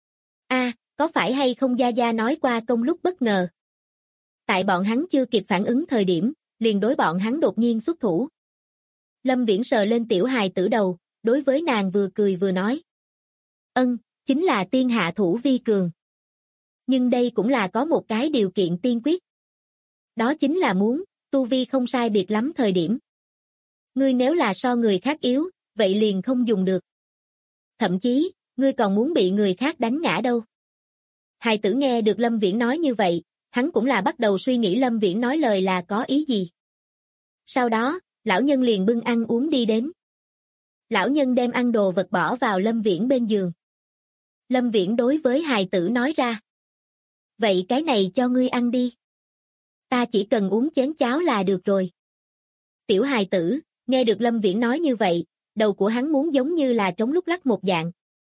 Có phải hay không Gia Gia nói qua công lúc bất ngờ? Tại bọn hắn chưa kịp phản ứng thời điểm, liền đối bọn hắn đột nhiên xuất thủ. Lâm Viễn sờ lên tiểu hài tử đầu, đối với nàng vừa cười vừa nói. Chính là tiên hạ thủ vi cường. Nhưng đây cũng là có một cái điều kiện tiên quyết. Đó chính là muốn, tu vi không sai biệt lắm thời điểm. Ngươi nếu là so người khác yếu, vậy liền không dùng được. Thậm chí, ngươi còn muốn bị người khác đánh ngã đâu. Hài tử nghe được Lâm Viễn nói như vậy, hắn cũng là bắt đầu suy nghĩ Lâm Viễn nói lời là có ý gì. Sau đó, lão nhân liền bưng ăn uống đi đến. Lão nhân đem ăn đồ vật bỏ vào Lâm Viễn bên giường. Lâm Viễn đối với hài tử nói ra. Vậy cái này cho ngươi ăn đi. Ta chỉ cần uống chén cháo là được rồi. Tiểu hài tử, nghe được Lâm Viễn nói như vậy, đầu của hắn muốn giống như là trống lúc lắc một dạng.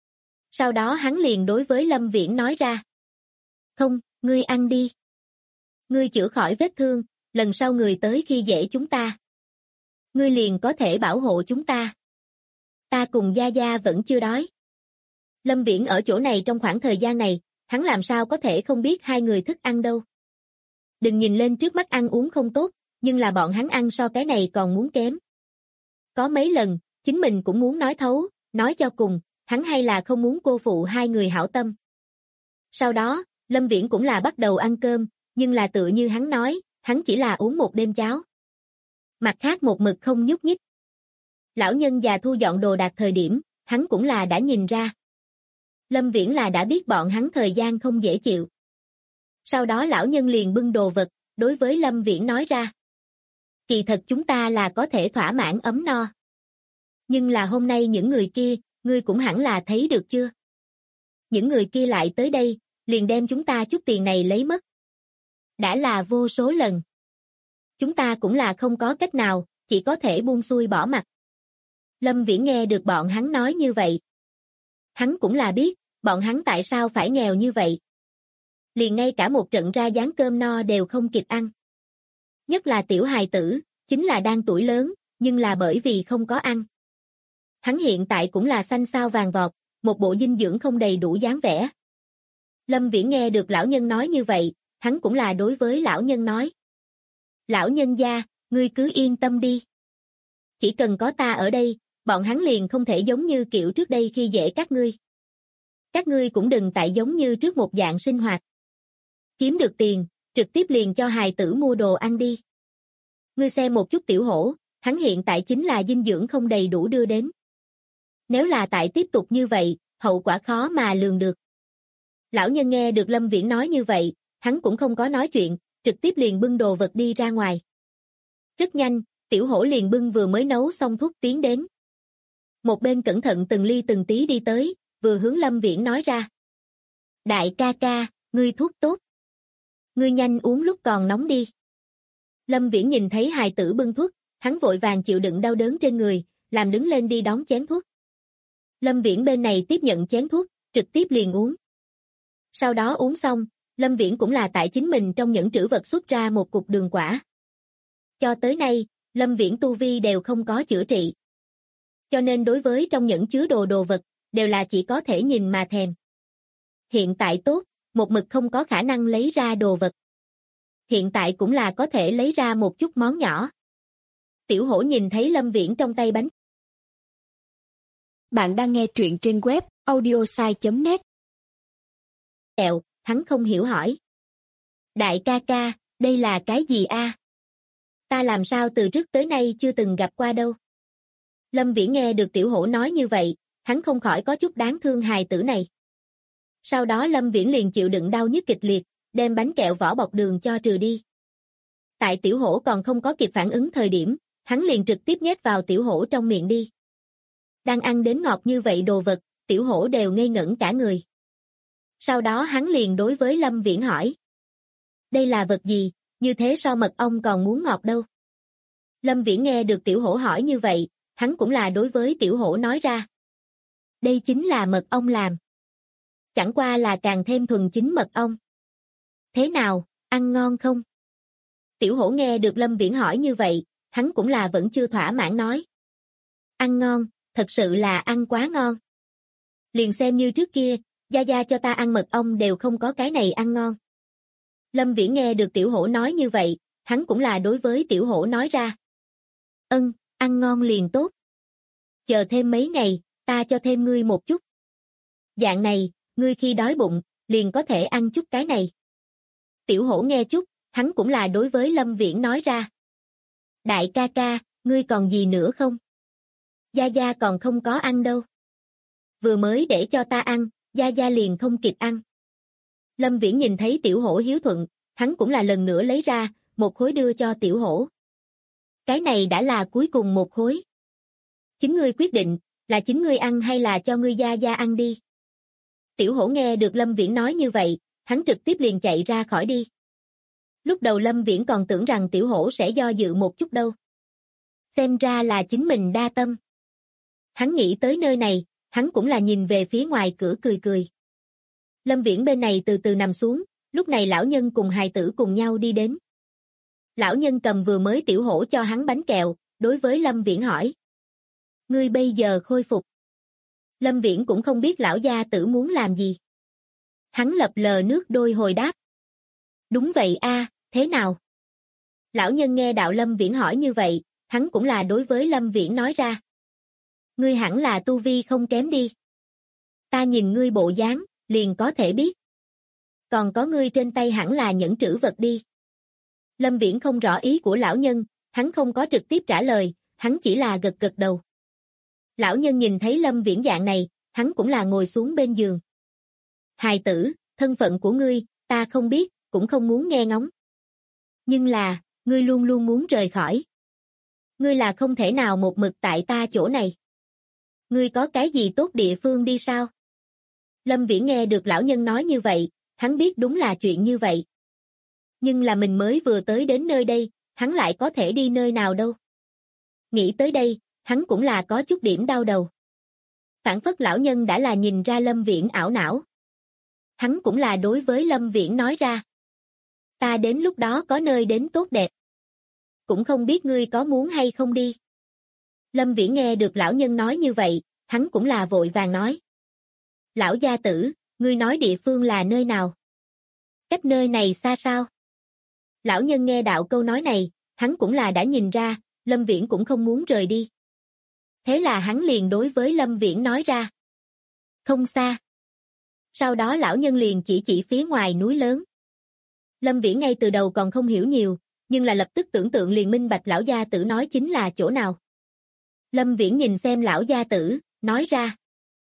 Sau đó hắn liền đối với Lâm Viễn nói ra. Không, ngươi ăn đi. Ngươi chữa khỏi vết thương, lần sau người tới khi dễ chúng ta. Ngươi liền có thể bảo hộ chúng ta. Ta cùng Gia Gia vẫn chưa đói. Lâm Viễn ở chỗ này trong khoảng thời gian này, hắn làm sao có thể không biết hai người thức ăn đâu. Đừng nhìn lên trước mắt ăn uống không tốt, nhưng là bọn hắn ăn so cái này còn muốn kém. Có mấy lần, chính mình cũng muốn nói thấu, nói cho cùng, hắn hay là không muốn cô phụ hai người hảo tâm. Sau đó, Lâm Viễn cũng là bắt đầu ăn cơm, nhưng là tựa như hắn nói, hắn chỉ là uống một đêm cháo. Mặt khác một mực không nhúc nhích. Lão nhân già thu dọn đồ đạc thời điểm, hắn cũng là đã nhìn ra. Lâm Viễn là đã biết bọn hắn thời gian không dễ chịu. Sau đó lão nhân liền bưng đồ vật, đối với Lâm Viễn nói ra. Kỳ thật chúng ta là có thể thỏa mãn ấm no. Nhưng là hôm nay những người kia, ngươi cũng hẳn là thấy được chưa? Những người kia lại tới đây, liền đem chúng ta chút tiền này lấy mất. Đã là vô số lần. Chúng ta cũng là không có cách nào, chỉ có thể buông xuôi bỏ mặt. Lâm Viễn nghe được bọn hắn nói như vậy. Hắn cũng là biết, bọn hắn tại sao phải nghèo như vậy. Liền ngay cả một trận ra dáng cơm no đều không kịp ăn. Nhất là tiểu hài tử, chính là đang tuổi lớn, nhưng là bởi vì không có ăn. Hắn hiện tại cũng là xanh xao vàng vọt, một bộ dinh dưỡng không đầy đủ dáng vẻ. Lâm Viễn nghe được lão nhân nói như vậy, hắn cũng là đối với lão nhân nói. Lão nhân gia, ngươi cứ yên tâm đi. Chỉ cần có ta ở đây, bọn hắn liền không thể giống như kiểu trước đây khi dễ các ngươi. Các ngươi cũng đừng tại giống như trước một dạng sinh hoạt. Kiếm được tiền, trực tiếp liền cho hài tử mua đồ ăn đi. Ngươi xem một chút tiểu hổ, hắn hiện tại chính là dinh dưỡng không đầy đủ đưa đến. Nếu là tại tiếp tục như vậy, hậu quả khó mà lường được. Lão nhân nghe được Lâm Viễn nói như vậy, hắn cũng không có nói chuyện, trực tiếp liền bưng đồ vật đi ra ngoài. Rất nhanh, tiểu hổ liền bưng vừa mới nấu xong thuốc tiến đến. Một bên cẩn thận từng ly từng tí đi tới, vừa hướng Lâm Viễn nói ra. Đại ca ca, ngươi thuốc tốt. Ngươi nhanh uống lúc còn nóng đi. Lâm Viễn nhìn thấy hài tử bưng thuốc, hắn vội vàng chịu đựng đau đớn trên người, làm đứng lên đi đón chén thuốc. Lâm Viễn bên này tiếp nhận chén thuốc, trực tiếp liền uống. Sau đó uống xong, Lâm Viễn cũng là tại chính mình trong những trữ vật xuất ra một cục đường quả. Cho tới nay, Lâm Viễn tu vi đều không có chữa trị. Cho nên đối với trong những chứa đồ vật, đều là chỉ có thể nhìn mà thèm. Hiện tại tốt, một mực không có khả năng lấy ra đồ vật. Hiện tại cũng là có thể lấy ra một chút món nhỏ. Tiểu hổ nhìn thấy Lâm Viễn trong tay bánh. Bạn đang nghe truyện trên web audiosai.net. Hắn không hiểu hỏi. Đại ca ca, đây là cái gì a? Ta làm sao từ trước tới nay chưa từng gặp qua đâu. Lâm Viễn nghe được tiểu hổ nói như vậy, hắn không khỏi có chút đáng thương hài tử này. Sau đó Lâm Viễn liền chịu đựng đau nhức kịch liệt, đem bánh kẹo vỏ bọc đường cho trừ đi. Tại tiểu hổ còn không có kịp phản ứng thời điểm, hắn liền trực tiếp nhét vào tiểu hổ trong miệng đi. Đang ăn đến ngọt như vậy đồ vật, tiểu hổ đều ngây ngẩn cả người. Sau đó hắn liền đối với Lâm Viễn hỏi. Đây là vật gì, như thế so mật ong còn muốn ngọt đâu. Lâm Viễn nghe được Tiểu Hổ hỏi như vậy, hắn cũng là đối với Tiểu Hổ nói ra. Đây chính là mật ong làm. Chẳng qua là càng thêm thuần chính mật ong. Thế nào, ăn ngon không? Tiểu Hổ nghe được Lâm Viễn hỏi như vậy, hắn cũng là vẫn chưa thỏa mãn nói. Ăn ngon, thật sự là ăn quá ngon. Liền xem như trước kia, Gia Gia cho ta ăn mật ong đều không có cái này ăn ngon. Lâm Viễn nghe được Tiểu Hổ nói như vậy, hắn cũng là đối với Tiểu Hổ nói ra. Ăn ngon liền tốt. Chờ thêm mấy ngày, ta cho thêm ngươi một chút. Dạng này, ngươi khi đói bụng, liền có thể ăn chút cái này. Tiểu Hổ nghe chút, hắn cũng là đối với Lâm Viễn nói ra. Đại ca ca, ngươi còn gì nữa không? Gia Gia còn không có ăn đâu. Vừa mới để cho ta ăn, Gia Gia liền không kịp ăn. Lâm Viễn nhìn thấy Tiểu Hổ hiếu thuận, hắn cũng là lần nữa lấy ra, một khối đưa cho Tiểu Hổ. Cái này đã là cuối cùng một khối. Chính ngươi quyết định, là chính ngươi ăn hay là cho ngươi Gia Gia ăn đi. Tiểu Hổ nghe được Lâm Viễn nói như vậy, hắn trực tiếp liền chạy ra khỏi đi. Lúc đầu Lâm Viễn còn tưởng rằng Tiểu Hổ sẽ do dự một chút đâu. Xem ra là chính mình đa tâm. Hắn nghĩ tới nơi này, hắn cũng là nhìn về phía ngoài cửa cười cười. Lâm Viễn bên này từ từ nằm xuống, lúc này lão nhân cùng hài tử cùng nhau đi đến. Lão nhân cầm vừa mới Tiểu Hổ cho hắn bánh kẹo, đối với Lâm Viễn hỏi. Ngươi bây giờ khôi phục. Lâm Viễn cũng không biết lão gia tử muốn làm gì. Hắn lập lờ nước đôi hồi đáp. Đúng vậy a, thế nào? Lão nhân nghe đạo Lâm Viễn hỏi như vậy, hắn cũng là đối với Lâm Viễn nói ra. Ngươi hẳn là tu vi không kém đi. Ta nhìn ngươi bộ dáng, liền có thể biết. Còn có ngươi trên tay hẳn là nhẫn trữ vật đi. Lâm Viễn không rõ ý của lão nhân, hắn không có trực tiếp trả lời, hắn chỉ là gật gật đầu. Lão nhân nhìn thấy Lâm Viễn dạng này, hắn cũng là ngồi xuống bên giường. Hài tử, thân phận của ngươi, ta không biết, cũng không muốn nghe ngóng. Nhưng là, ngươi luôn luôn muốn rời khỏi. Ngươi là không thể nào một mực tại ta chỗ này. Ngươi có cái gì tốt địa phương đi sao? Lâm Viễn nghe được lão nhân nói như vậy, hắn biết đúng là chuyện như vậy. Nhưng là mình mới vừa tới đến nơi đây, hắn lại có thể đi nơi nào đâu. Nghĩ tới đây, hắn cũng là có chút điểm đau đầu. Phản phất lão nhân đã là nhìn ra Lâm Viễn ảo não. Hắn cũng là đối với Lâm Viễn nói ra. Ta đến lúc đó có nơi đến tốt đẹp. Cũng không biết ngươi có muốn hay không đi. Lâm Viễn nghe được lão nhân nói như vậy, hắn cũng là vội vàng nói. Lão gia tử, ngươi nói địa phương là nơi nào? Cách nơi này xa sao? Lão nhân nghe đạo câu nói này, hắn cũng là đã nhìn ra, Lâm Viễn cũng không muốn rời đi. Thế là hắn liền đối với Lâm Viễn nói ra. Không xa. Sau đó lão nhân liền chỉ phía ngoài núi lớn. Lâm Viễn ngay từ đầu còn không hiểu nhiều, nhưng là lập tức tưởng tượng liền minh bạch lão gia tử nói chính là chỗ nào. Lâm Viễn nhìn xem lão gia tử, nói ra.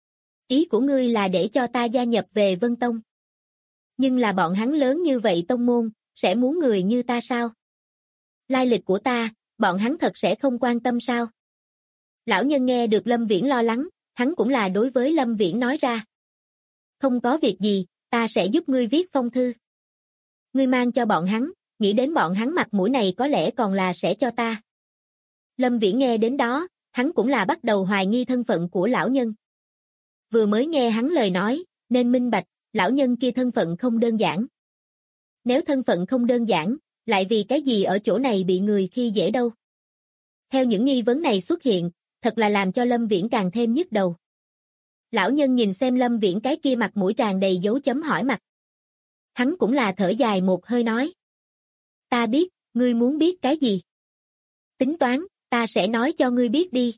Ý của ngươi là để cho ta gia nhập về Vân Tông. Nhưng là bọn hắn lớn như vậy tông môn, sẽ muốn người như ta sao? Lai lịch của ta, bọn hắn thật sẽ không quan tâm sao? Lão nhân nghe được Lâm Viễn lo lắng, hắn cũng là đối với Lâm Viễn nói ra. Không có việc gì, ta sẽ giúp ngươi viết phong thư. Ngươi mang cho bọn hắn, nghĩ đến bọn hắn mặt mũi này có lẽ còn là sẽ cho ta. Lâm Viễn nghe đến đó, hắn cũng là bắt đầu hoài nghi thân phận của lão nhân. Vừa mới nghe hắn lời nói, nên minh bạch, lão nhân kia thân phận không đơn giản. Nếu thân phận không đơn giản, lại vì cái gì ở chỗ này bị người khi dễ đâu? Theo những nghi vấn này xuất hiện, thật là làm cho Lâm Viễn càng thêm nhức đầu. Lão nhân nhìn xem Lâm Viễn cái kia mặt mũi tràn đầy dấu chấm hỏi mặt. Hắn cũng là thở dài một hơi nói. Ta biết, ngươi muốn biết cái gì? Tính toán, ta sẽ nói cho ngươi biết đi.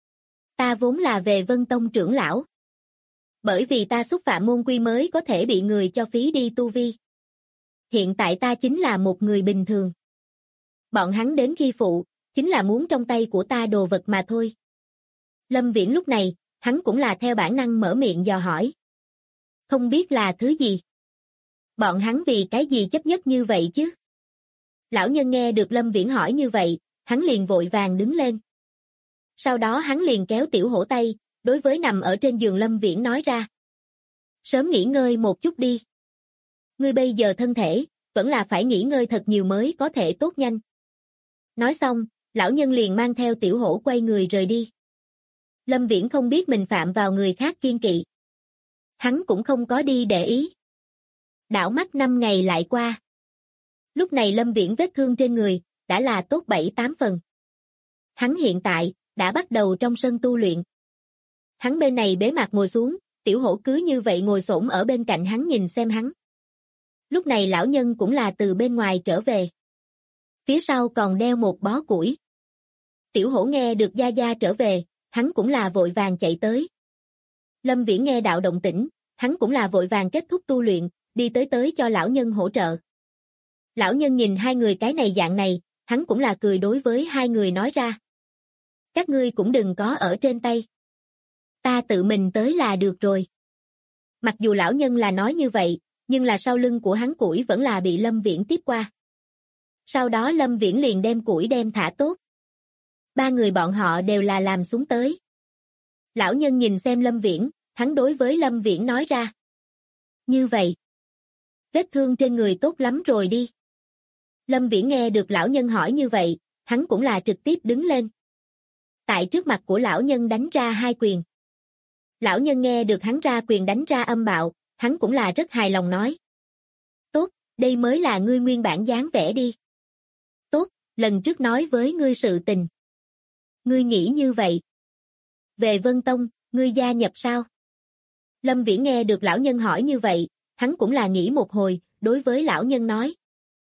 Ta vốn là về Vân Tông trưởng lão. Bởi vì ta xúc phạm môn quy mới có thể bị người cho phí đi tu vi. Hiện tại ta chính là một người bình thường. Bọn hắn đến khi phụ, chính là muốn trong tay của ta đồ vật mà thôi. Lâm Viễn lúc này, hắn cũng là theo bản năng mở miệng dò hỏi. Không biết là thứ gì? Bọn hắn vì cái gì chấp nhất như vậy chứ? Lão nhân nghe được Lâm Viễn hỏi như vậy, hắn liền vội vàng đứng lên. Sau đó hắn liền kéo Tiểu Hổ tay, đối với nằm ở trên giường Lâm Viễn nói ra. Sớm nghỉ ngơi một chút đi. Ngươi bây giờ thân thể, vẫn là phải nghỉ ngơi thật nhiều mới có thể tốt nhanh. Nói xong, lão nhân liền mang theo Tiểu Hổ quay người rời đi. Lâm Viễn không biết mình phạm vào người khác kiên kỵ. Hắn cũng không có đi để ý. Đảo mắt 5 ngày lại qua. Lúc này Lâm Viễn vết thương trên người, đã là tốt 7-8 phần. Hắn hiện tại, đã bắt đầu trong sân tu luyện. Hắn bên này bế mạc ngồi xuống, Tiểu Hổ cứ như vậy ngồi xổm ở bên cạnh hắn nhìn xem hắn. Lúc này lão nhân cũng là từ bên ngoài trở về. Phía sau còn đeo một bó củi. Tiểu Hổ nghe được Gia Gia trở về, hắn cũng là vội vàng chạy tới. Lâm Viễn nghe đạo động tĩnh, hắn cũng là vội vàng kết thúc tu luyện, đi tới cho lão nhân hỗ trợ. Lão nhân nhìn hai người cái này dạng này, hắn cũng là cười đối với hai người nói ra. Các ngươi cũng đừng có ở trên tay. Ta tự mình tới là được rồi. Mặc dù lão nhân là nói như vậy, nhưng là sau lưng của hắn củi vẫn là bị Lâm Viễn tiếp qua. Sau đó Lâm Viễn liền đem củi đem thả tốt. Ba người bọn họ đều là làm xuống tới. Lão nhân nhìn xem Lâm Viễn, hắn đối với Lâm Viễn nói ra. Như vậy, vết thương trên người tốt lắm rồi đi. Lâm Viễn nghe được lão nhân hỏi như vậy, hắn cũng là trực tiếp đứng lên. Tại trước mặt của lão nhân đánh ra 2 quyền. Lão nhân nghe được hắn ra quyền đánh ra âm bạo, hắn cũng là rất hài lòng nói. Tốt, đây mới là ngươi nguyên bản dáng vẻ đi. Tốt, lần trước nói với ngươi sự tình. Ngươi nghĩ như vậy. Về Vân Tông, ngươi gia nhập sao? Lâm Viễn nghe được lão nhân hỏi như vậy, hắn cũng là nghĩ một hồi, đối với lão nhân nói.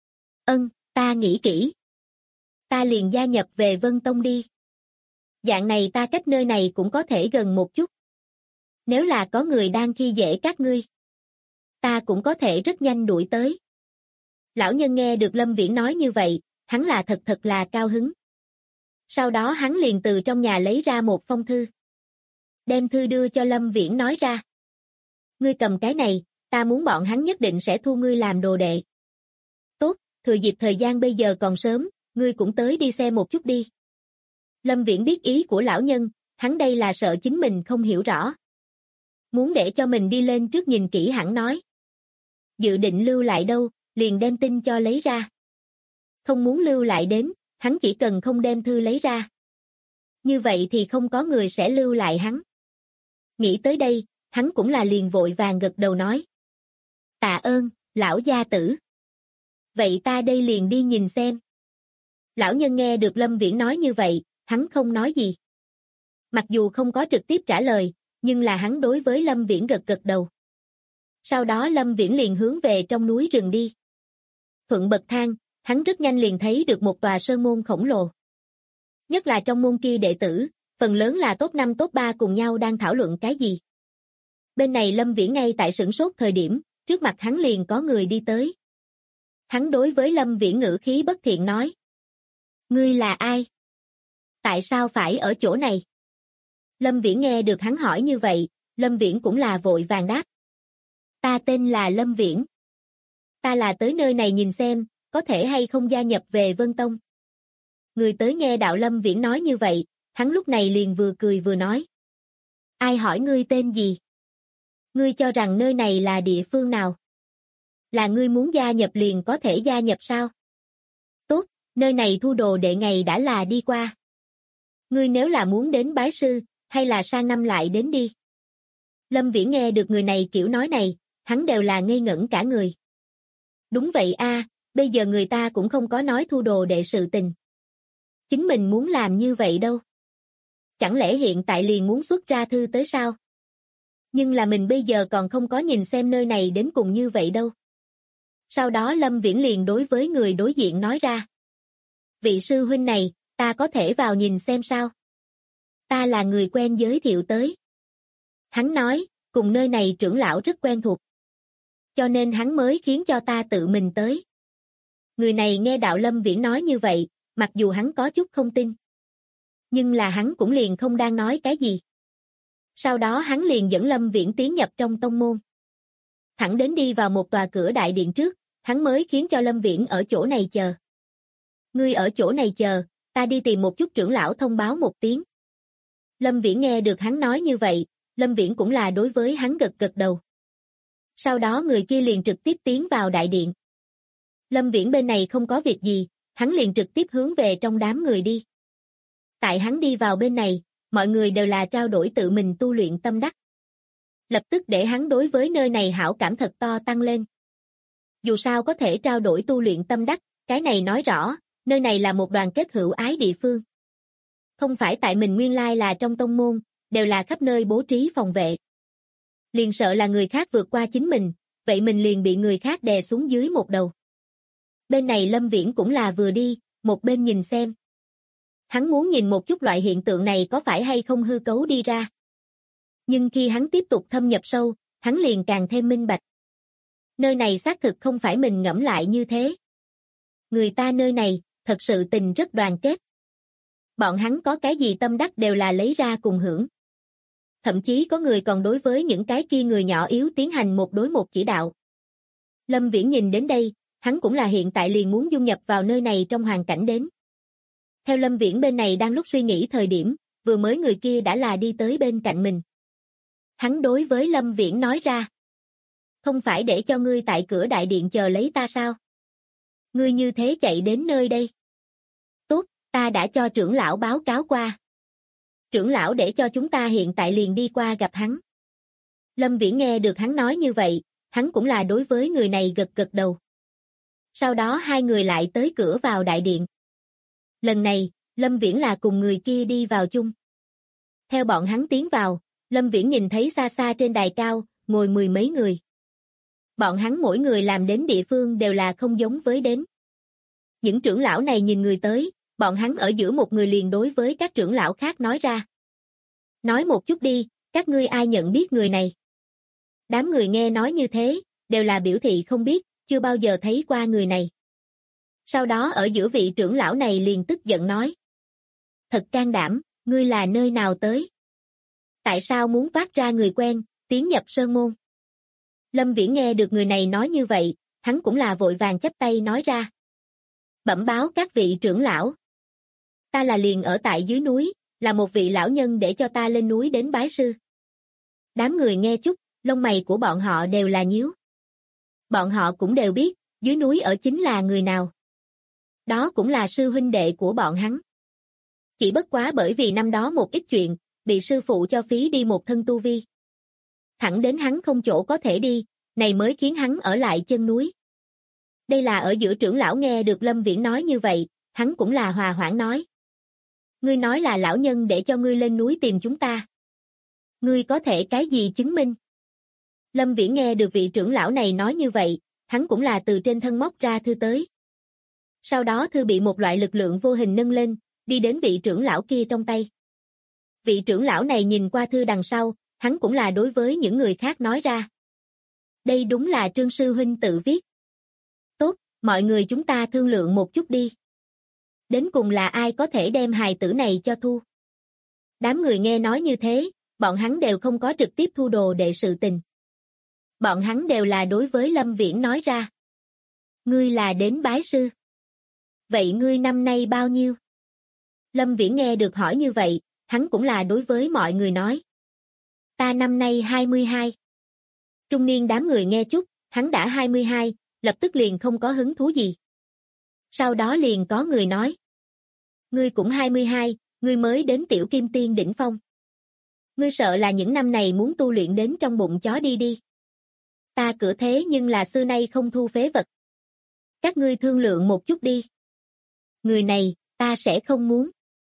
Ta nghĩ kỹ. Ta liền gia nhập về Vân Tông đi. Dạng này ta cách nơi này cũng có thể gần một chút. Nếu là có người đang khi dễ các ngươi, ta cũng có thể rất nhanh đuổi tới. Lão nhân nghe được Lâm Viễn nói như vậy, hắn là thật là cao hứng. Sau đó hắn liền từ trong nhà lấy ra một phong thư. Đem thư đưa cho Lâm Viễn nói ra. Ngươi cầm cái này, ta muốn bọn hắn nhất định sẽ thu ngươi làm đồ đệ. Tốt, thừa dịp thời gian bây giờ còn sớm, ngươi cũng tới đi xem một chút đi. Lâm Viễn biết ý của lão nhân, hắn đây là sợ chính mình không hiểu rõ. Muốn để cho mình đi lên trước nhìn kỹ hẳn nói. Dự định lưu lại đâu, liền đem tin cho lấy ra. Không muốn lưu lại đến, hắn chỉ cần không đem thư lấy ra. Như vậy thì không có người sẽ lưu lại hắn. Nghĩ tới đây, hắn cũng là liền vội vàng gật đầu nói. Tạ ơn, lão gia tử. Vậy ta đây liền đi nhìn xem. Lão nhân nghe được Lâm Viễn nói như vậy, hắn không nói gì. Mặc dù không có trực tiếp trả lời, nhưng là hắn đối với Lâm Viễn gật đầu. Sau đó Lâm Viễn liền hướng về trong núi rừng đi. Thuận bậc thang, hắn rất nhanh liền thấy được một tòa sơn môn khổng lồ. Nhất là trong môn kia đệ tử, phần lớn là top 5 top 3 cùng nhau đang thảo luận cái gì. Bên này Lâm Viễn ngay tại sửng sốt thời điểm, trước mặt hắn liền có người đi tới. Hắn đối với Lâm Viễn ngữ khí bất thiện nói. Ngươi là ai? Tại sao phải ở chỗ này? Lâm Viễn nghe được hắn hỏi như vậy, Lâm Viễn cũng là vội vàng đáp. Ta tên là Lâm Viễn. Ta là tới nơi này nhìn xem, có thể hay không gia nhập về Vân Tông. Người tới nghe đạo Lâm Viễn nói như vậy, hắn lúc này liền vừa cười vừa nói. Ai hỏi ngươi tên gì? Ngươi cho rằng nơi này là địa phương nào? Là ngươi muốn gia nhập liền có thể gia nhập sao? Tốt, nơi này thu đồ đệ ngày đã là đi qua. Ngươi nếu là muốn đến bái sư, hay là sang năm lại đến đi. Lâm Viễn nghe được người này kiểu nói này, hắn đều là ngây ngẩn cả người. Đúng vậy a, bây giờ người ta cũng không có nói thu đồ đệ sự tình. Chính mình muốn làm như vậy đâu. Chẳng lẽ hiện tại liền muốn xuất ra thư tới sao? Nhưng là mình bây giờ còn không có nhìn xem nơi này đến cùng như vậy đâu. Sau đó Lâm Viễn liền đối với người đối diện nói ra. Vị sư huynh này, ta có thể vào nhìn xem sao? Ta là người quen giới thiệu tới. Hắn nói, cùng nơi này trưởng lão rất quen thuộc. Cho nên hắn mới khiến cho ta tự mình tới. Người này nghe đạo Lâm Viễn nói như vậy, mặc dù hắn có chút không tin. Nhưng là hắn cũng liền không đang nói cái gì. Sau đó hắn liền dẫn Lâm Viễn tiến nhập trong tông môn. Thẳng đến đi vào một tòa cửa đại điện trước, hắn mới khiến cho Lâm Viễn ở chỗ này chờ. Ngươi ở chỗ này chờ, ta đi tìm một chút trưởng lão thông báo một tiếng. Lâm Viễn nghe được hắn nói như vậy, Lâm Viễn cũng là đối với hắn gật đầu. Sau đó người kia liền trực tiếp tiến vào đại điện. Lâm Viễn bên này không có việc gì, hắn liền trực tiếp hướng về trong đám người đi. Tại hắn đi vào bên này, mọi người đều là trao đổi tự mình tu luyện tâm đắc. Lập tức để hắn đối với nơi này hảo cảm thật to tăng lên. Dù sao có thể trao đổi tu luyện tâm đắc, cái này nói rõ, nơi này là một đoàn kết hữu ái địa phương. Không phải tại mình nguyên lai là trong tông môn, đều là khắp nơi bố trí phòng vệ. Liền sợ là người khác vượt qua chính mình, vậy mình liền bị người khác đè xuống dưới một đầu. Bên này Lâm Viễn cũng là vừa đi, một bên nhìn xem. Hắn muốn nhìn một chút loại hiện tượng này có phải hay không hư cấu đi ra. Nhưng khi hắn tiếp tục thâm nhập sâu, hắn liền càng thêm minh bạch. Nơi này xác thực không phải mình ngẫm lại như thế. Người ta nơi này, thật sự tình rất đoàn kết. Bọn hắn có cái gì tâm đắc đều là lấy ra cùng hưởng. Thậm chí có người còn đối với những cái kia người nhỏ yếu tiến hành một đối một chỉ đạo. Lâm Viễn nhìn đến đây, hắn cũng là hiện tại liền muốn dung nhập vào nơi này trong hoàn cảnh đến. Theo Lâm Viễn bên này đang lúc suy nghĩ thời điểm, vừa mới người kia đã là đi tới bên cạnh mình. Hắn đối với Lâm Viễn nói ra. Không phải để cho ngươi tại cửa đại điện chờ lấy ta sao? Ngươi như thế chạy đến nơi đây. Tốt, ta đã cho trưởng lão báo cáo qua. Trưởng lão để cho chúng ta hiện tại liền đi qua gặp hắn. Lâm Viễn nghe được hắn nói như vậy, hắn cũng là đối với người này gật gật đầu. Sau đó hai người lại tới cửa vào đại điện. Lần này, Lâm Viễn là cùng người kia đi vào chung. Theo bọn hắn tiến vào, Lâm Viễn nhìn thấy xa xa trên đài cao, ngồi mười mấy người. Bọn hắn mỗi người làm đến địa phương đều là không giống với đến. Những trưởng lão này nhìn người tới, bọn hắn ở giữa một người liền đối với các trưởng lão khác nói ra. Nói một chút đi, các ngươi ai nhận biết người này? Đám người nghe nói như thế, đều là biểu thị không biết, chưa bao giờ thấy qua người này. Sau đó ở giữa vị trưởng lão này liền tức giận nói. Thật can đảm, ngươi là nơi nào tới? Tại sao muốn toát ra người quen, tiến nhập sơn môn? Lâm Viễn nghe được người này nói như vậy, hắn cũng là vội vàng chắp tay nói ra. Bẩm báo các vị trưởng lão. Ta là liền ở tại dưới núi, là một vị lão nhân để cho ta lên núi đến bái sư. Đám người nghe chút, lông mày của bọn họ đều là nhíu. Bọn họ cũng đều biết, dưới núi ở chính là người nào. Đó cũng là sư huynh đệ của bọn hắn. Chỉ bất quá bởi vì năm đó một ít chuyện, bị sư phụ cho phí đi một thân tu vi. Thẳng đến hắn không chỗ có thể đi, này mới khiến hắn ở lại chân núi. Đây là ở giữa trưởng lão nghe được Lâm Viễn nói như vậy, hắn cũng là hòa hoãn nói. Ngươi nói là lão nhân để cho ngươi lên núi tìm chúng ta. Ngươi có thể cái gì chứng minh? Lâm Viễn nghe được vị trưởng lão này nói như vậy, hắn cũng là từ trên thân móc ra thư tới. Sau đó thư bị một loại lực lượng vô hình nâng lên, đi đến vị trưởng lão kia trong tay. Vị trưởng lão này nhìn qua thư đằng sau, hắn cũng là đối với những người khác nói ra. Đây đúng là Trương sư huynh tự viết. Tốt, mọi người chúng ta thương lượng một chút đi. Đến cùng là ai có thể đem hài tử này cho thu? Đám người nghe nói như thế, bọn hắn đều không có trực tiếp thu đồ đệ sự tình. Bọn hắn đều là đối với Lâm Viễn nói ra. Ngươi là đến bái sư. Vậy ngươi năm nay bao nhiêu? Lâm Viễn nghe được hỏi như vậy, hắn cũng là đối với mọi người nói. Ta năm nay 22. Trung niên đám người nghe chút, hắn đã 22, lập tức liền không có hứng thú gì. Sau đó liền có người nói. Ngươi cũng 22, ngươi mới đến tiểu kim tiên đỉnh phong. Ngươi sợ là những năm này muốn tu luyện đến trong bụng chó đi đi. Ta cửa thế nhưng là xưa nay không thu phế vật. Các ngươi thương lượng một chút đi. Người này, ta sẽ không muốn.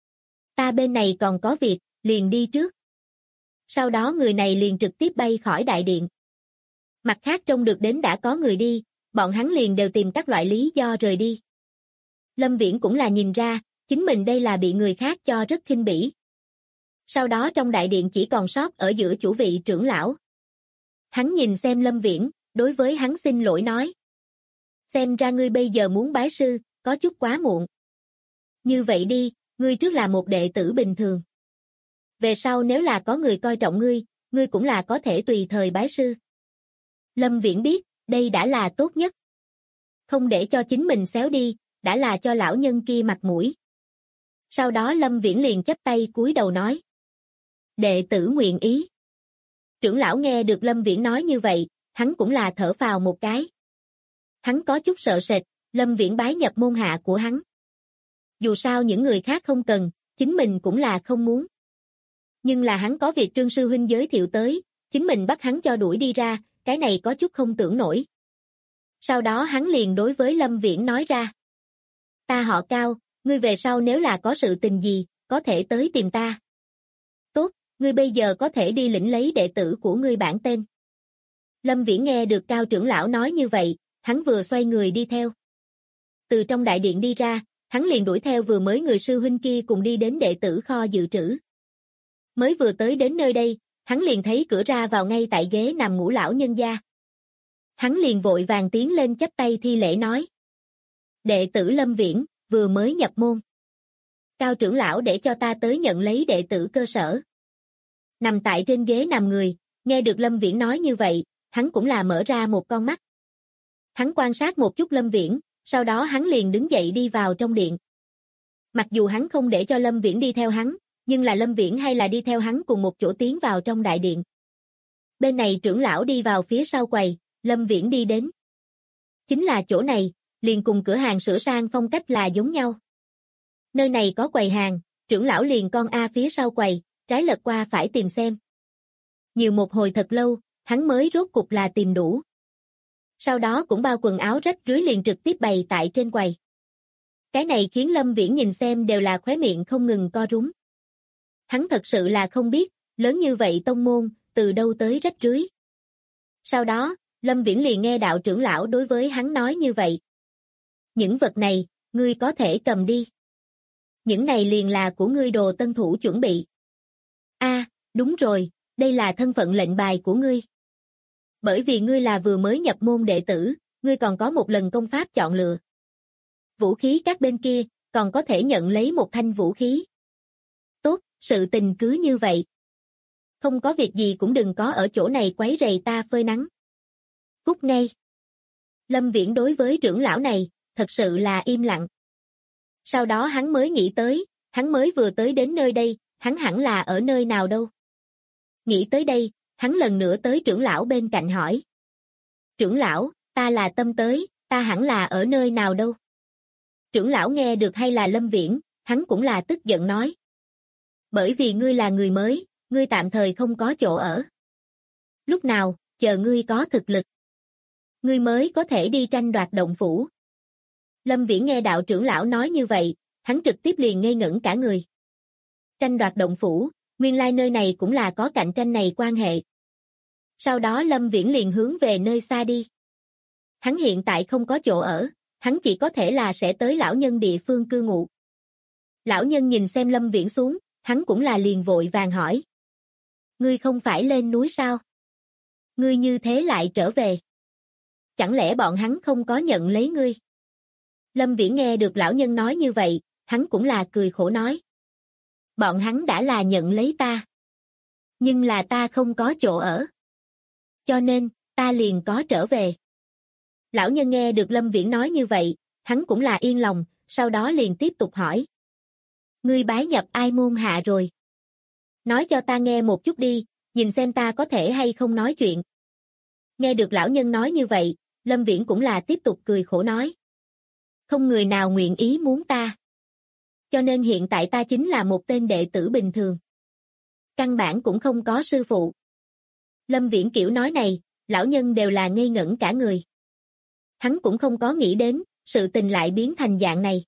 Ta bên này còn có việc, liền đi trước. Sau đó người này liền trực tiếp bay khỏi đại điện. Mặt khác trông được đến đã có người đi, bọn hắn liền đều tìm các loại lý do rời đi. Lâm Viễn cũng là nhìn ra, chính mình đây là bị người khác cho rất khinh bỉ. Sau đó trong đại điện chỉ còn sót ở giữa chủ vị trưởng lão. Hắn nhìn xem Lâm Viễn, đối với hắn xin lỗi nói. Xem ra ngươi bây giờ muốn bái sư, có chút quá muộn. Như vậy đi, ngươi trước là một đệ tử bình thường. Về sau nếu là có người coi trọng ngươi, ngươi cũng là có thể tùy thời bái sư. Lâm Viễn biết, đây đã là tốt nhất. Không để cho chính mình xéo đi, đã là cho lão nhân kia mặt mũi. Sau đó Lâm Viễn liền chắp tay cúi đầu nói. Đệ tử nguyện ý. Trưởng lão nghe được Lâm Viễn nói như vậy, hắn cũng là thở phào một cái. Hắn có chút sợ sệt, Lâm Viễn bái nhập môn hạ của hắn. Dù sao những người khác không cần, chính mình cũng là không muốn. Nhưng là hắn có việc Trương sư huynh giới thiệu tới, chính mình bắt hắn cho đuổi đi ra, cái này có chút không tưởng nổi. Sau đó hắn liền đối với Lâm Viễn nói ra. Ta họ Cao, ngươi về sau nếu là có sự tình gì, có thể tới tìm ta. Tốt, ngươi bây giờ có thể đi lĩnh lấy đệ tử của ngươi bản tên. Lâm Viễn nghe được Cao trưởng lão nói như vậy, hắn vừa xoay người đi theo. Từ trong đại điện đi ra, hắn liền đuổi theo vừa mới người sư huynh kia cùng đi đến đệ tử kho dự trữ. Mới vừa tới đến nơi đây, hắn liền thấy cửa ra vào ngay tại ghế nằm Ngũ lão nhân gia. Hắn liền vội vàng tiến lên chắp tay thi lễ nói. Đệ tử Lâm Viễn, vừa mới nhập môn. Cao trưởng lão để cho ta tới nhận lấy đệ tử cơ sở. Nằm tại trên ghế nằm người, nghe được Lâm Viễn nói như vậy, hắn cũng là mở ra một con mắt. Hắn quan sát một chút Lâm Viễn, sau đó hắn liền đứng dậy đi vào trong điện. Mặc dù hắn không để cho Lâm Viễn đi theo hắn, nhưng là Lâm Viễn hay là đi theo hắn cùng một chỗ tiến vào trong đại điện. Bên này trưởng lão đi vào phía sau quầy, Lâm Viễn đi đến. Chính là chỗ này, liền cùng cửa hàng sửa sang phong cách là giống nhau. Nơi này có quầy hàng, trưởng lão liền con A phía sau quầy, trái lật qua phải tìm xem. Nhiều một hồi thật lâu, hắn mới rốt cục là tìm đủ. Sau đó cũng bao quần áo rách rưới liền trực tiếp bày tại trên quầy. Cái này khiến Lâm Viễn nhìn xem đều là khóe miệng không ngừng co rúm. Hắn thật sự là không biết, lớn như vậy tông môn, từ đâu tới rách rưới. Sau đó, Lâm Viễn liền nghe đạo trưởng lão đối với hắn nói như vậy. Những vật này, ngươi có thể cầm đi. Những này liền là của ngươi đồ tân thủ chuẩn bị. Đúng rồi, đây là thân phận lệnh bài của ngươi. Bởi vì ngươi là vừa mới nhập môn đệ tử, ngươi còn có một lần công pháp chọn lựa. Vũ khí các bên kia, còn có thể nhận lấy một thanh vũ khí. Tốt, sự tình cứ như vậy. Không có việc gì cũng đừng có ở chỗ này quấy rầy ta phơi nắng. Cút ngay. Lâm Viễn đối với trưởng lão này, thật sự là im lặng. Sau đó hắn mới nghĩ tới, hắn mới vừa tới đến nơi đây, hắn hẳn là ở nơi nào đâu. Nghĩ tới đây, hắn lần nữa tới trưởng lão bên cạnh hỏi. Trưởng lão, ta là Tâm tới, ta hẳn là ở nơi nào đâu. Trưởng lão nghe được hay là Lâm Viễn, hắn cũng là tức giận nói. Bởi vì ngươi là người mới, ngươi tạm thời không có chỗ ở. Lúc nào, chờ ngươi có thực lực. Ngươi mới có thể đi tranh đoạt động phủ. Lâm Viễn nghe đạo trưởng lão nói như vậy, hắn trực tiếp liền ngây ngẩn cả người. Tranh đoạt động phủ, nguyên lai nơi này cũng là có cạnh tranh này quan hệ. Sau đó Lâm Viễn liền hướng về nơi xa đi. Hắn hiện tại không có chỗ ở, hắn chỉ có thể là sẽ tới lão nhân địa phương cư ngụ. Lão nhân nhìn xem Lâm Viễn xuống, hắn cũng là liền vội vàng hỏi. Ngươi không phải lên núi sao? Ngươi như thế lại trở về. Chẳng lẽ bọn hắn không có nhận lấy ngươi? Lâm Viễn nghe được lão nhân nói như vậy, hắn cũng là cười khổ nói. Bọn hắn đã là nhận lấy ta. Nhưng là ta không có chỗ ở. Cho nên, ta liền có trở về. Lão nhân nghe được Lâm Viễn nói như vậy, hắn cũng là yên lòng, sau đó liền tiếp tục hỏi. Ngươi bái nhập ai môn hạ rồi? Nói cho ta nghe một chút đi, nhìn xem ta có thể hay không nói chuyện. Nghe được lão nhân nói như vậy, Lâm Viễn cũng là tiếp tục cười khổ nói. Không người nào nguyện ý muốn ta. Cho nên hiện tại ta chính là một tên đệ tử bình thường. Căn bản cũng không có sư phụ. Lâm Viễn kiểu nói này, lão nhân đều là ngây ngẩn cả người. Hắn cũng không có nghĩ đến, sự tình lại biến thành dạng này.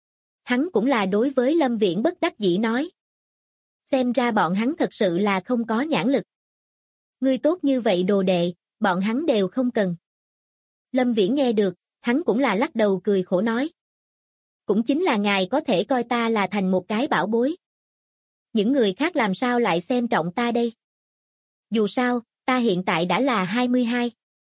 Hắn cũng là đối với Lâm Viễn bất đắc dĩ nói. Xem ra bọn hắn thật sự là không có nhãn lực. Ngươi tốt như vậy đồ đệ, bọn hắn đều không cần. Lâm Viễn nghe được, hắn cũng là lắc đầu cười khổ nói. Cũng chính là ngài có thể coi ta là thành một cái bảo bối. Những người khác làm sao lại xem trọng ta đây? Dù sao, ta hiện tại đã là 22.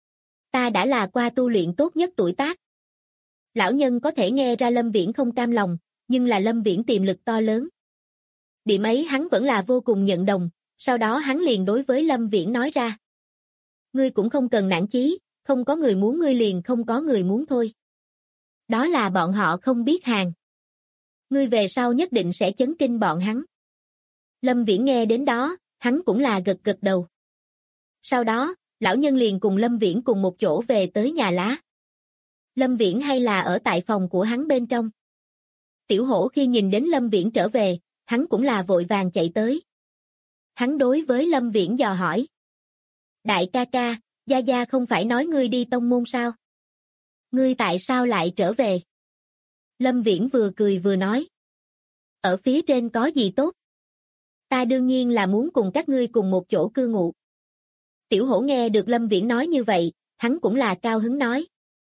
Ta đã là qua tu luyện tốt nhất tuổi tác. Lão nhân có thể nghe ra Lâm Viễn không cam lòng, nhưng là Lâm Viễn tiềm lực to lớn. Điểm ấy hắn vẫn là vô cùng nhận đồng, sau đó hắn liền đối với Lâm Viễn nói ra. Ngươi cũng không cần nản chí, không có người muốn ngươi liền không có người muốn thôi. Đó là bọn họ không biết hàng. Ngươi về sau nhất định sẽ chấn kinh bọn hắn. Lâm Viễn nghe đến đó, hắn cũng là gật gật đầu. Sau đó, lão nhân liền cùng Lâm Viễn cùng một chỗ về tới nhà lá. Lâm Viễn hay là ở tại phòng của hắn bên trong? Tiểu hổ khi nhìn đến Lâm Viễn trở về, hắn cũng là vội vàng chạy tới. Hắn đối với Lâm Viễn dò hỏi. Đại ca ca, Gia Gia không phải nói ngươi đi tông môn sao? Ngươi tại sao lại trở về? Lâm Viễn vừa cười vừa nói. Ở phía trên có gì tốt? Ta đương nhiên là muốn cùng các ngươi cùng một chỗ cư ngụ. Tiểu hổ nghe được Lâm Viễn nói như vậy, hắn cũng là cao hứng nói.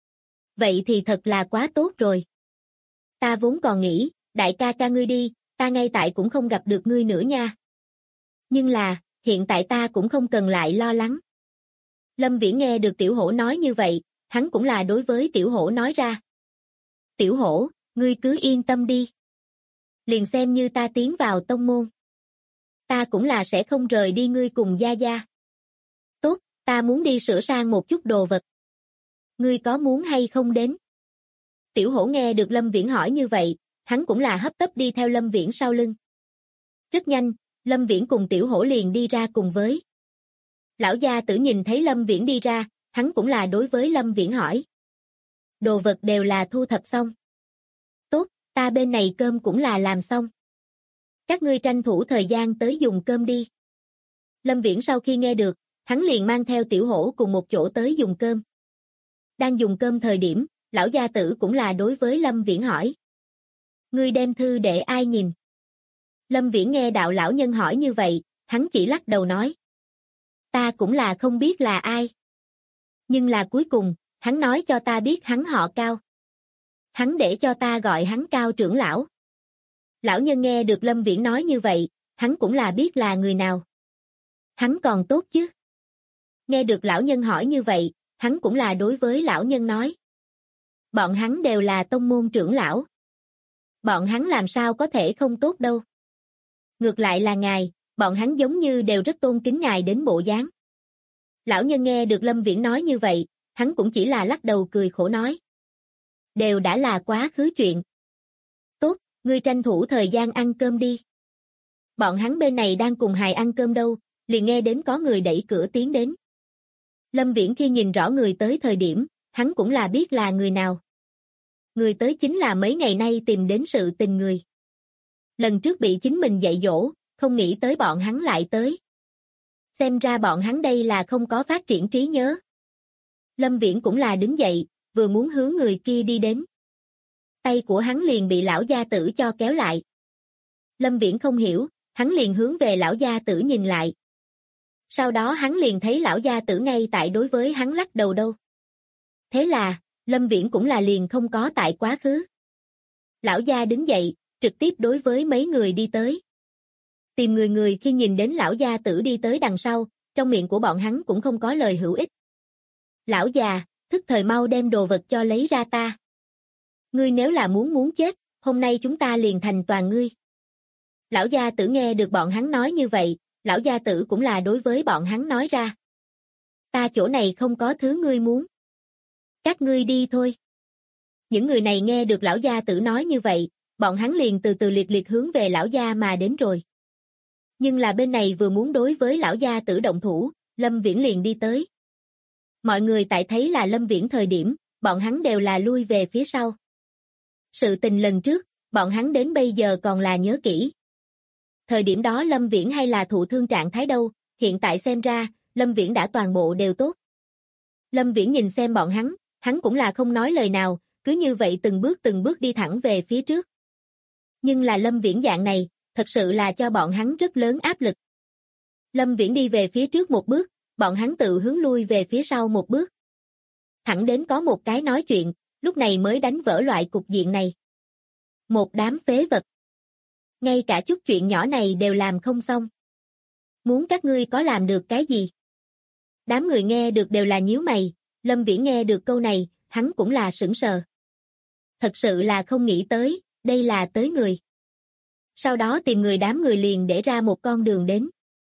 Vậy thì thật là quá tốt rồi. Ta vốn còn nghĩ, đại ca ca ngươi đi, ta ngay tại cũng không gặp được ngươi nữa nha. Nhưng là, hiện tại ta cũng không cần lại lo lắng. Lâm Viễn nghe được tiểu hổ nói như vậy, hắn cũng là đối với tiểu hổ nói ra. Tiểu hổ, ngươi cứ yên tâm đi. Liền xem như ta tiến vào tông môn. Ta cũng là sẽ không rời đi ngươi cùng Gia Gia. Tốt, ta muốn đi sửa sang một chút đồ vật. Ngươi có muốn hay không đến? Tiểu hổ nghe được Lâm Viễn hỏi như vậy, hắn cũng là hấp tấp đi theo Lâm Viễn sau lưng. Rất nhanh, Lâm Viễn cùng tiểu hổ liền đi ra cùng với. Lão gia tử nhìn thấy Lâm Viễn đi ra, hắn cũng là đối với Lâm Viễn hỏi. Đồ vật đều là thu thập xong. Tốt, ta bên này cơm cũng là làm xong. Các ngươi tranh thủ thời gian tới dùng cơm đi. Lâm Viễn sau khi nghe được, hắn liền mang theo tiểu hổ cùng một chỗ tới dùng cơm. Đang dùng cơm thời điểm, lão gia tử cũng là đối với Lâm Viễn hỏi. Ngươi đem thư để ai nhìn? Lâm Viễn nghe đạo lão nhân hỏi như vậy, hắn chỉ lắc đầu nói. Ta cũng là không biết là ai. Nhưng là cuối cùng, hắn nói cho ta biết hắn họ Cao. Hắn để cho ta gọi hắn Cao trưởng lão. Lão nhân nghe được Lâm Viễn nói như vậy, hắn cũng là biết là người nào. Hắn còn tốt chứ? Nghe được lão nhân hỏi như vậy, hắn cũng là đối với lão nhân nói. Bọn hắn đều là tông môn trưởng lão. Bọn hắn làm sao có thể không tốt đâu. Ngược lại là ngài, bọn hắn giống như đều rất tôn kính ngài đến bộ dáng. Lão nhân nghe được Lâm Viễn nói như vậy, hắn cũng chỉ là lắc đầu cười khổ nói. Đều đã là quá khứ chuyện. Tốt, ngươi tranh thủ thời gian ăn cơm đi. Bọn hắn bên này đang cùng hài ăn cơm đâu, liền nghe đến có người đẩy cửa tiến đến. Lâm Viễn khi nhìn rõ người tới thời điểm, hắn cũng là biết là người nào. Người tới chính là mấy ngày nay tìm đến sự tình người. Lần trước bị chính mình dạy dỗ, không nghĩ tới bọn hắn lại tới. Xem ra bọn hắn đây là không có phát triển trí nhớ. Lâm Viễn cũng là đứng dậy, vừa muốn hướng người kia đi đến. Tay của hắn liền bị lão gia tử cho kéo lại. Lâm Viễn không hiểu, hắn liền hướng về lão gia tử nhìn lại. Sau đó hắn liền thấy lão gia tử ngay tại đối với hắn lắc đầu đâu. Thế là, Lâm Viễn cũng là liền không có tại quá khứ. Lão gia đứng dậy, trực tiếp đối với mấy người đi tới. Tìm người khi nhìn đến lão gia tử đi tới đằng sau, trong miệng của bọn hắn cũng không có lời hữu ích. Lão già, thức thời mau đem đồ vật cho lấy ra ta. Ngươi nếu là muốn chết, hôm nay chúng ta liền thành toàn ngươi. Lão gia tử nghe được bọn hắn nói như vậy, lão gia tử cũng là đối với bọn hắn nói ra. Ta chỗ này không có thứ ngươi muốn. Các ngươi đi thôi. Những người này nghe được lão gia tử nói như vậy, bọn hắn liền từ từ liệt hướng về lão gia mà đến rồi. Nhưng là bên này vừa muốn đối với lão gia tử động thủ, Lâm Viễn liền đi tới. Mọi người tại thấy là Lâm Viễn thời điểm, bọn hắn đều là lui về phía sau. Sự tình lần trước, bọn hắn đến bây giờ còn là nhớ kỹ. Thời điểm đó Lâm Viễn hay là thụ thương trạng thái đâu, hiện tại xem ra, Lâm Viễn đã toàn bộ đều tốt. Lâm Viễn nhìn xem bọn hắn cũng là không nói lời nào, cứ như vậy từng bước đi thẳng về phía trước. Nhưng là Lâm Viễn dạng này, thật sự là cho bọn hắn rất lớn áp lực. Lâm Viễn đi về phía trước một bước, bọn hắn tự hướng lui về phía sau một bước. Thẳng đến có một cái nói chuyện, lúc này mới đánh vỡ loại cục diện này. Một đám phế vật. Ngay cả chút chuyện nhỏ này đều làm không xong. Muốn các ngươi có làm được cái gì? Đám người nghe được đều là nhíu mày, Lâm Viễn nghe được câu này, hắn cũng là sững sờ. Thật sự là không nghĩ tới, đây là tới người. Sau đó tìm người đám người liền để ra một con đường đến.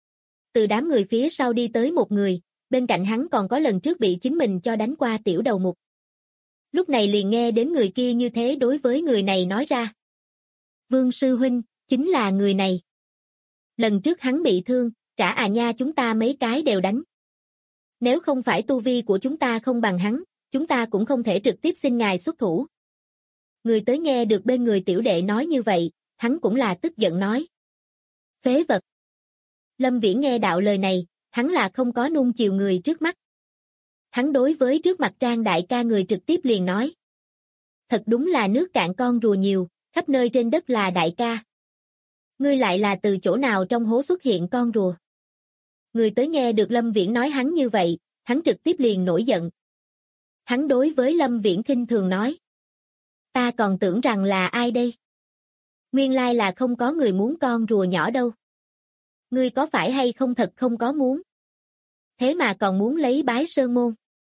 Từ đám người phía sau đi tới một người, bên cạnh hắn còn có lần trước bị chính mình cho đánh qua tiểu đầu mục. Lúc này liền nghe đến người kia như thế đối với người này nói ra. Vương sư huynh, chính là người này. Lần trước hắn bị thương, cả nha chúng ta mấy cái đều đánh. Nếu không phải tu vi của chúng ta không bằng hắn, Chúng ta cũng không thể trực tiếp xin ngài xuất thủ. Người tới nghe được bên người tiểu đệ nói như vậy, hắn cũng là tức giận nói. Phế vật. Lâm Viễn nghe đạo lời này, hắn là không có nuông chiều người trước mắt. Hắn đối với trước mặt Trang đại ca người trực tiếp liền nói. Thật đúng là nước cạn con rùa nhiều, khắp nơi trên đất là đại ca. Ngươi lại là từ chỗ nào trong hố xuất hiện con rùa? Người tới nghe được Lâm Viễn nói hắn như vậy, hắn trực tiếp liền nổi giận. Hắn đối với Lâm Viễn khinh thường nói. Ta còn tưởng rằng là ai đây? Nguyên lai là không có người muốn con rùa nhỏ đâu. Ngươi có phải hay không thật không có muốn? Thế mà còn muốn lấy bái sơn môn.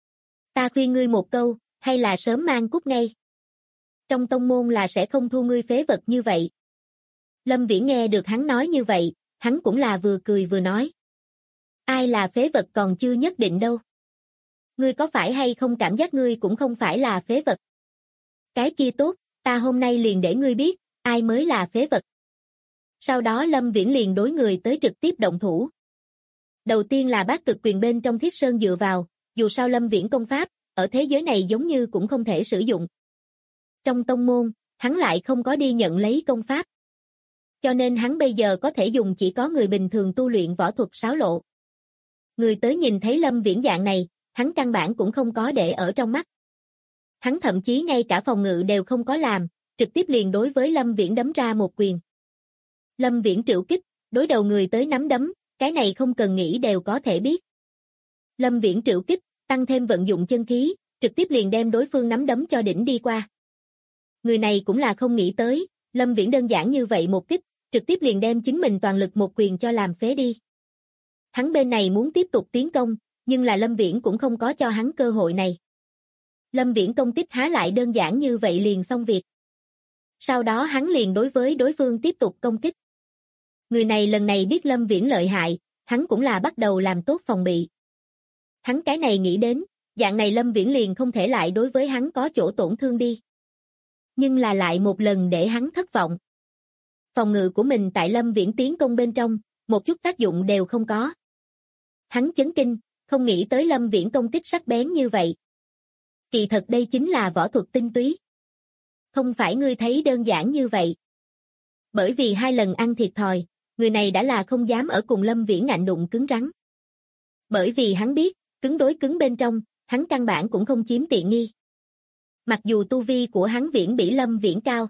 Ta khuyên ngươi một câu, hay là sớm mang cút ngay. Trong tông môn là sẽ không thu ngươi phế vật như vậy. Lâm Viễn nghe được hắn nói như vậy, hắn cũng là vừa cười vừa nói. Ai là phế vật còn chưa nhất định đâu. Ngươi có phải hay không cảm giác ngươi cũng không phải là phế vật. Cái kia tốt, ta hôm nay liền để ngươi biết, ai mới là phế vật. Sau đó Lâm Viễn liền đối người tới trực tiếp động thủ. Đầu tiên là bát cực quyền bên trong Thiết Sơn dựa vào, dù sao Lâm Viễn công pháp, ở thế giới này giống như cũng không thể sử dụng. Trong tông môn, hắn lại không có đi nhận lấy công pháp. Cho nên hắn bây giờ có thể dùng chỉ có người bình thường tu luyện võ thuật sáo lộ. Người tới nhìn thấy Lâm Viễn dạng này, hắn căn bản cũng không có để ở trong mắt. Hắn thậm chí ngay cả phòng ngự đều không có làm, trực tiếp liền đối với Lâm Viễn đấm ra một quyền. Lâm Viễn triệu kích, đối đầu người tới nắm đấm, cái này không cần nghĩ đều có thể biết. Lâm Viễn triệu kích, tăng thêm vận dụng chân khí, trực tiếp liền đem đối phương nắm đấm cho đỉnh đi qua. Người này cũng là không nghĩ tới, Lâm Viễn đơn giản như vậy một kích, trực tiếp liền đem chính mình toàn lực một quyền cho làm phế đi. Hắn bên này muốn tiếp tục tiến công, nhưng là Lâm Viễn cũng không có cho hắn cơ hội này. Lâm Viễn công kích há lại đơn giản như vậy liền xong việc. Sau đó hắn liền đối với đối phương tiếp tục công kích. Người này lần này biết Lâm Viễn lợi hại, hắn cũng là bắt đầu làm tốt phòng bị. Hắn cái này nghĩ đến, dạng này Lâm Viễn liền không thể lại đối với hắn có chỗ tổn thương đi. Nhưng là lại một lần để hắn thất vọng. Phòng ngự của mình tại Lâm Viễn tiến công bên trong, một chút tác dụng đều không có. Hắn chấn kinh, không nghĩ tới Lâm Viễn công kích sắc bén như vậy. Kỳ thật đây chính là võ thuật tinh túy. Không phải ngươi thấy đơn giản như vậy. Bởi vì 2 lần ăn thiệt thòi, người này đã là không dám ở cùng Lâm Viễn ngạnh đụng cứng rắn. Bởi vì hắn biết, cứng đối cứng bên trong, hắn căn bản cũng không chiếm tiện nghi. Mặc dù tu vi của hắn Viễn bị Lâm Viễn cao,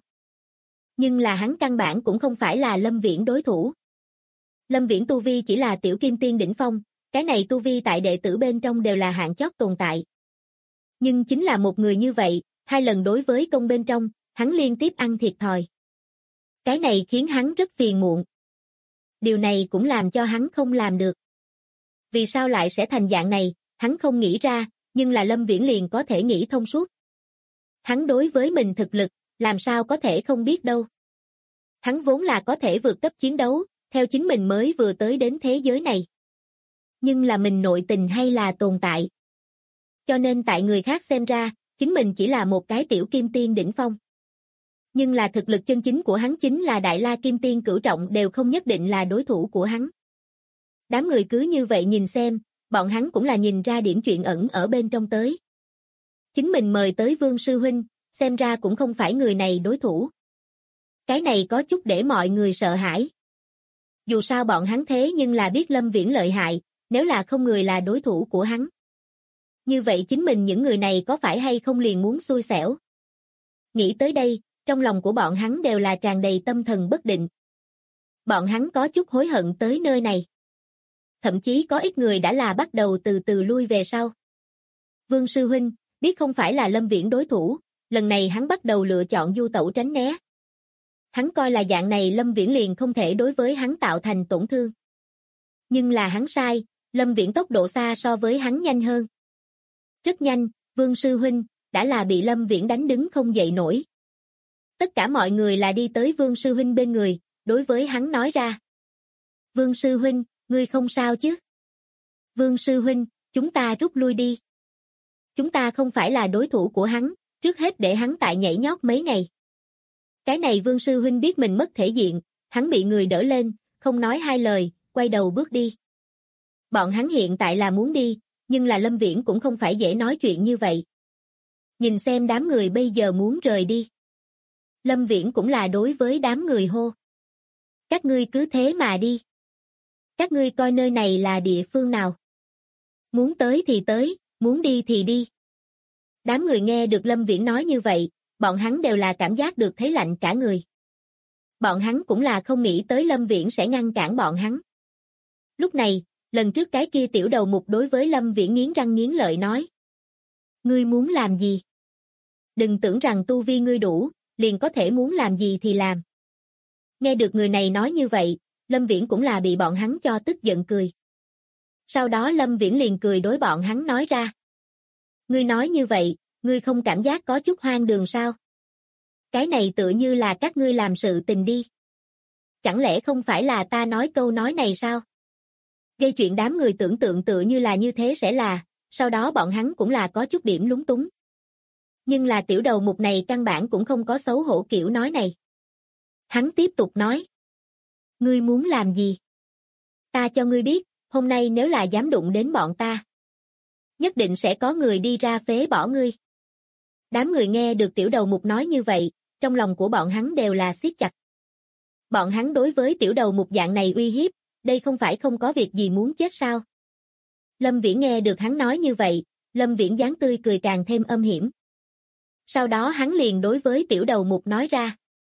nhưng là hắn căn bản cũng không phải là Lâm Viễn đối thủ. Lâm Viễn tu vi chỉ là tiểu kim tiên đỉnh phong, cái này tu vi tại đệ tử bên trong đều là hạng chót tồn tại. Nhưng chính là một người như vậy, 2 lần đối với công bên trong, hắn liên tiếp ăn thiệt thòi. Cái này khiến hắn rất phiền muộn. Điều này cũng làm cho hắn không làm được. Vì sao lại sẽ thành dạng này, hắn không nghĩ ra, nhưng là Lâm Viễn liền có thể nghĩ thông suốt. Hắn đối với mình thực lực, làm sao có thể không biết đâu. Hắn vốn là có thể vượt cấp chiến đấu, theo chính mình mới vừa tới đến thế giới này. Nhưng là mình nội tình hay là tồn tại. Cho nên tại người khác xem ra, chính mình chỉ là một cái tiểu kim tiên đỉnh phong. Nhưng là thực lực chân chính của hắn chính là Đại La Kim Tiên cửu trọng đều không nhất định là đối thủ của hắn. Đám người cứ như vậy nhìn xem, bọn hắn cũng là nhìn ra điểm chuyện ẩn ở bên trong tới. Chính mình mời tới Vương Sư Huynh, xem ra cũng không phải người này đối thủ. Cái này có chút để mọi người sợ hãi. Dù sao bọn hắn thế nhưng là biết Lâm Viễn lợi hại, nếu là không người là đối thủ của hắn. Như vậy chính mình những người này có phải hay không liền muốn xui xẻo. Nghĩ tới đây, trong lòng của bọn hắn đều là tràn đầy tâm thần bất định. Bọn hắn có chút hối hận tới nơi này. Thậm chí có ít người đã là bắt đầu từ từ lui về sau. Vương Sư Huynh, biết không phải là Lâm Viễn đối thủ, lần này hắn bắt đầu lựa chọn du tẩu tránh né. Hắn coi là dạng này Lâm Viễn liền không thể đối với hắn tạo thành tổn thương. Nhưng là hắn sai, Lâm Viễn tốc độ xa so với hắn nhanh hơn. Rất nhanh, Vương Sư Huynh, đã là bị Lâm Viễn đánh đứng không dậy nổi. Tất cả mọi người là đi tới Vương Sư Huynh bên người, đối với hắn nói ra. Vương Sư Huynh, ngươi không sao chứ? Vương Sư Huynh, chúng ta rút lui đi. Chúng ta không phải là đối thủ của hắn, trước hết để hắn tại nhảy nhót mấy ngày. Cái này Vương Sư Huynh biết mình mất thể diện, hắn bị người đỡ lên, không nói 2 lời, quay đầu bước đi. Bọn hắn hiện tại là muốn đi, nhưng là Lâm Viễn cũng không phải dễ nói chuyện như vậy. Nhìn xem đám người bây giờ muốn rời đi. Lâm Viễn cũng là đối với đám người hô. Các ngươi cứ thế mà đi. Các ngươi coi nơi này là địa phương nào. Muốn tới thì tới, muốn đi thì đi. Đám người nghe được Lâm Viễn nói như vậy, bọn hắn đều là cảm giác được thấy lạnh cả người. Bọn hắn cũng là không nghĩ tới Lâm Viễn sẽ ngăn cản bọn hắn. Lúc này, lần trước cái kia tiểu đầu mục đối với Lâm Viễn nghiến răng nghiến lợi nói. Ngươi muốn làm gì? Đừng tưởng rằng tu vi ngươi đủ, liền có thể muốn làm gì thì làm. Nghe được người này nói như vậy, Lâm Viễn cũng là bị bọn hắn cho tức giận cười. Sau đó Lâm Viễn liền cười đối bọn hắn nói ra. Ngươi nói như vậy, ngươi không cảm giác có chút hoang đường sao? Cái này tựa như là các ngươi làm sự tình đi. Chẳng lẽ không phải là ta nói câu nói này sao? Gây chuyện đám người tưởng tượng tựa như là như thế sẽ là, sau đó bọn hắn cũng là có chút điểm lúng túng. Nhưng là tiểu đầu mục này căn bản cũng không có xấu hổ kiểu nói này. Hắn tiếp tục nói. Ngươi muốn làm gì? Ta cho ngươi biết, hôm nay nếu là dám đụng đến bọn ta, nhất định sẽ có người đi ra phế bỏ ngươi. Đám người nghe được tiểu đầu mục nói như vậy, trong lòng của bọn hắn đều là siết chặt. Bọn hắn đối với tiểu đầu mục dạng này uy hiếp, đây không phải không có việc gì muốn chết sao? Lâm Viễn nghe được hắn nói như vậy, Lâm Viễn dáng tươi cười càng thêm âm hiểm. Sau đó hắn liền đối với tiểu đầu mục nói ra.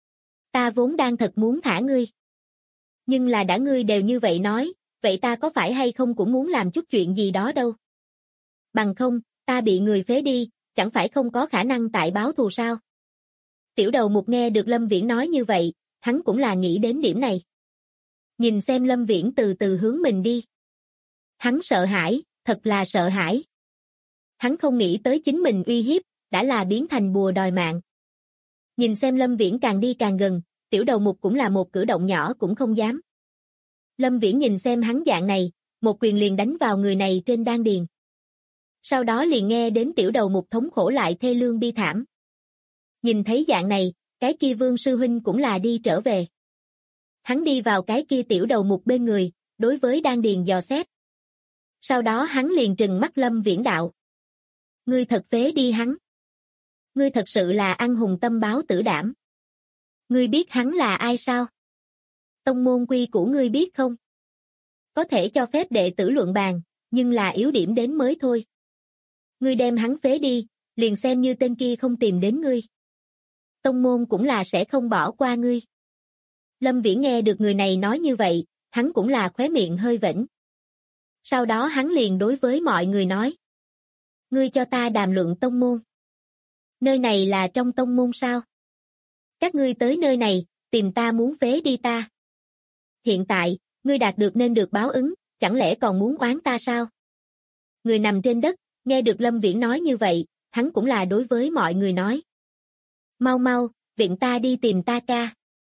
Ta vốn đang thật muốn thả ngươi. Nhưng là đã ngươi đều như vậy nói, vậy ta có phải hay không cũng muốn làm chút chuyện gì đó đâu. Bằng không, ta bị người phế đi, chẳng phải không có khả năng tại báo thù sao? Tiểu đầu mục nghe được Lâm Viễn nói như vậy, hắn cũng là nghĩ đến điểm này. Nhìn xem Lâm Viễn từ từ hướng mình đi. Hắn sợ hãi, thật là sợ hãi. Hắn không nghĩ tới chính mình uy hiếp, đã là biến thành bùa đòi mạng. Nhìn xem Lâm Viễn càng đi càng gần, tiểu đầu mục cũng là một cử động nhỏ cũng không dám. Lâm Viễn nhìn xem hắn dạng này, một quyền liền đánh vào người này trên đan điền. Sau đó liền nghe đến tiểu đầu mục thống khổ lại thê lương bi thảm. Nhìn thấy dạng này, cái kia Vương sư huynh cũng là đi trở về. Hắn đi vào cái kia tiểu đầu mục bên người, đối với đan điền dò xét. Sau đó hắn liền trừng mắt Lâm Viễn đạo. Ngươi thật phế đi hắn. Ngươi thật sự là ăn hùng tâm báo tử đảm. Ngươi biết hắn là ai sao? Tông môn quy của ngươi biết không? Có thể cho phép đệ tử luận bàn, nhưng là yếu điểm đến mới thôi. Ngươi đem hắn phế đi, liền xem như tên kia không tìm đến ngươi. Tông môn cũng là sẽ không bỏ qua ngươi. Lâm Viễn nghe được người này nói như vậy, hắn cũng là khóe miệng hơi vểnh. Sau đó hắn liền đối với mọi người nói. Ngươi cho ta đàm luận tông môn. Nơi này là trong tông môn sao? Các ngươi tới nơi này, tìm ta muốn phế đi ta. Hiện tại, ngươi đạt được nên được báo ứng, chẳng lẽ còn muốn oán ta sao? Người nằm trên đất, nghe được Lâm Viễn nói như vậy, hắn cũng là đối với mọi người nói. Mau mau, viện ta đi tìm ta ca.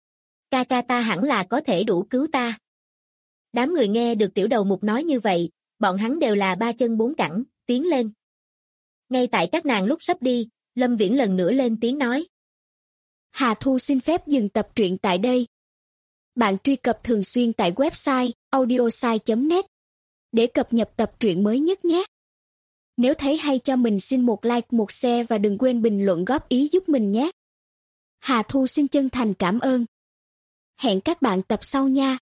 Ca ta hẳn là có thể đủ cứu ta. Đám người nghe được tiểu đầu mục nói như vậy, bọn hắn đều là ba chân bốn cẳng, tiến lên. Ngay tại các nàng lúc sắp đi, Lâm Viễn lần nữa lên tiếng nói. Hà Thu xin phép dừng tập truyện tại đây. Bạn truy cập thường xuyên tại website audiosai.net để cập nhật tập truyện mới nhất nhé. Nếu thấy hay cho mình xin một like, một share và đừng quên bình luận góp ý giúp mình nhé. Hà Thu xin chân thành cảm ơn. Hẹn các bạn tập sau nha.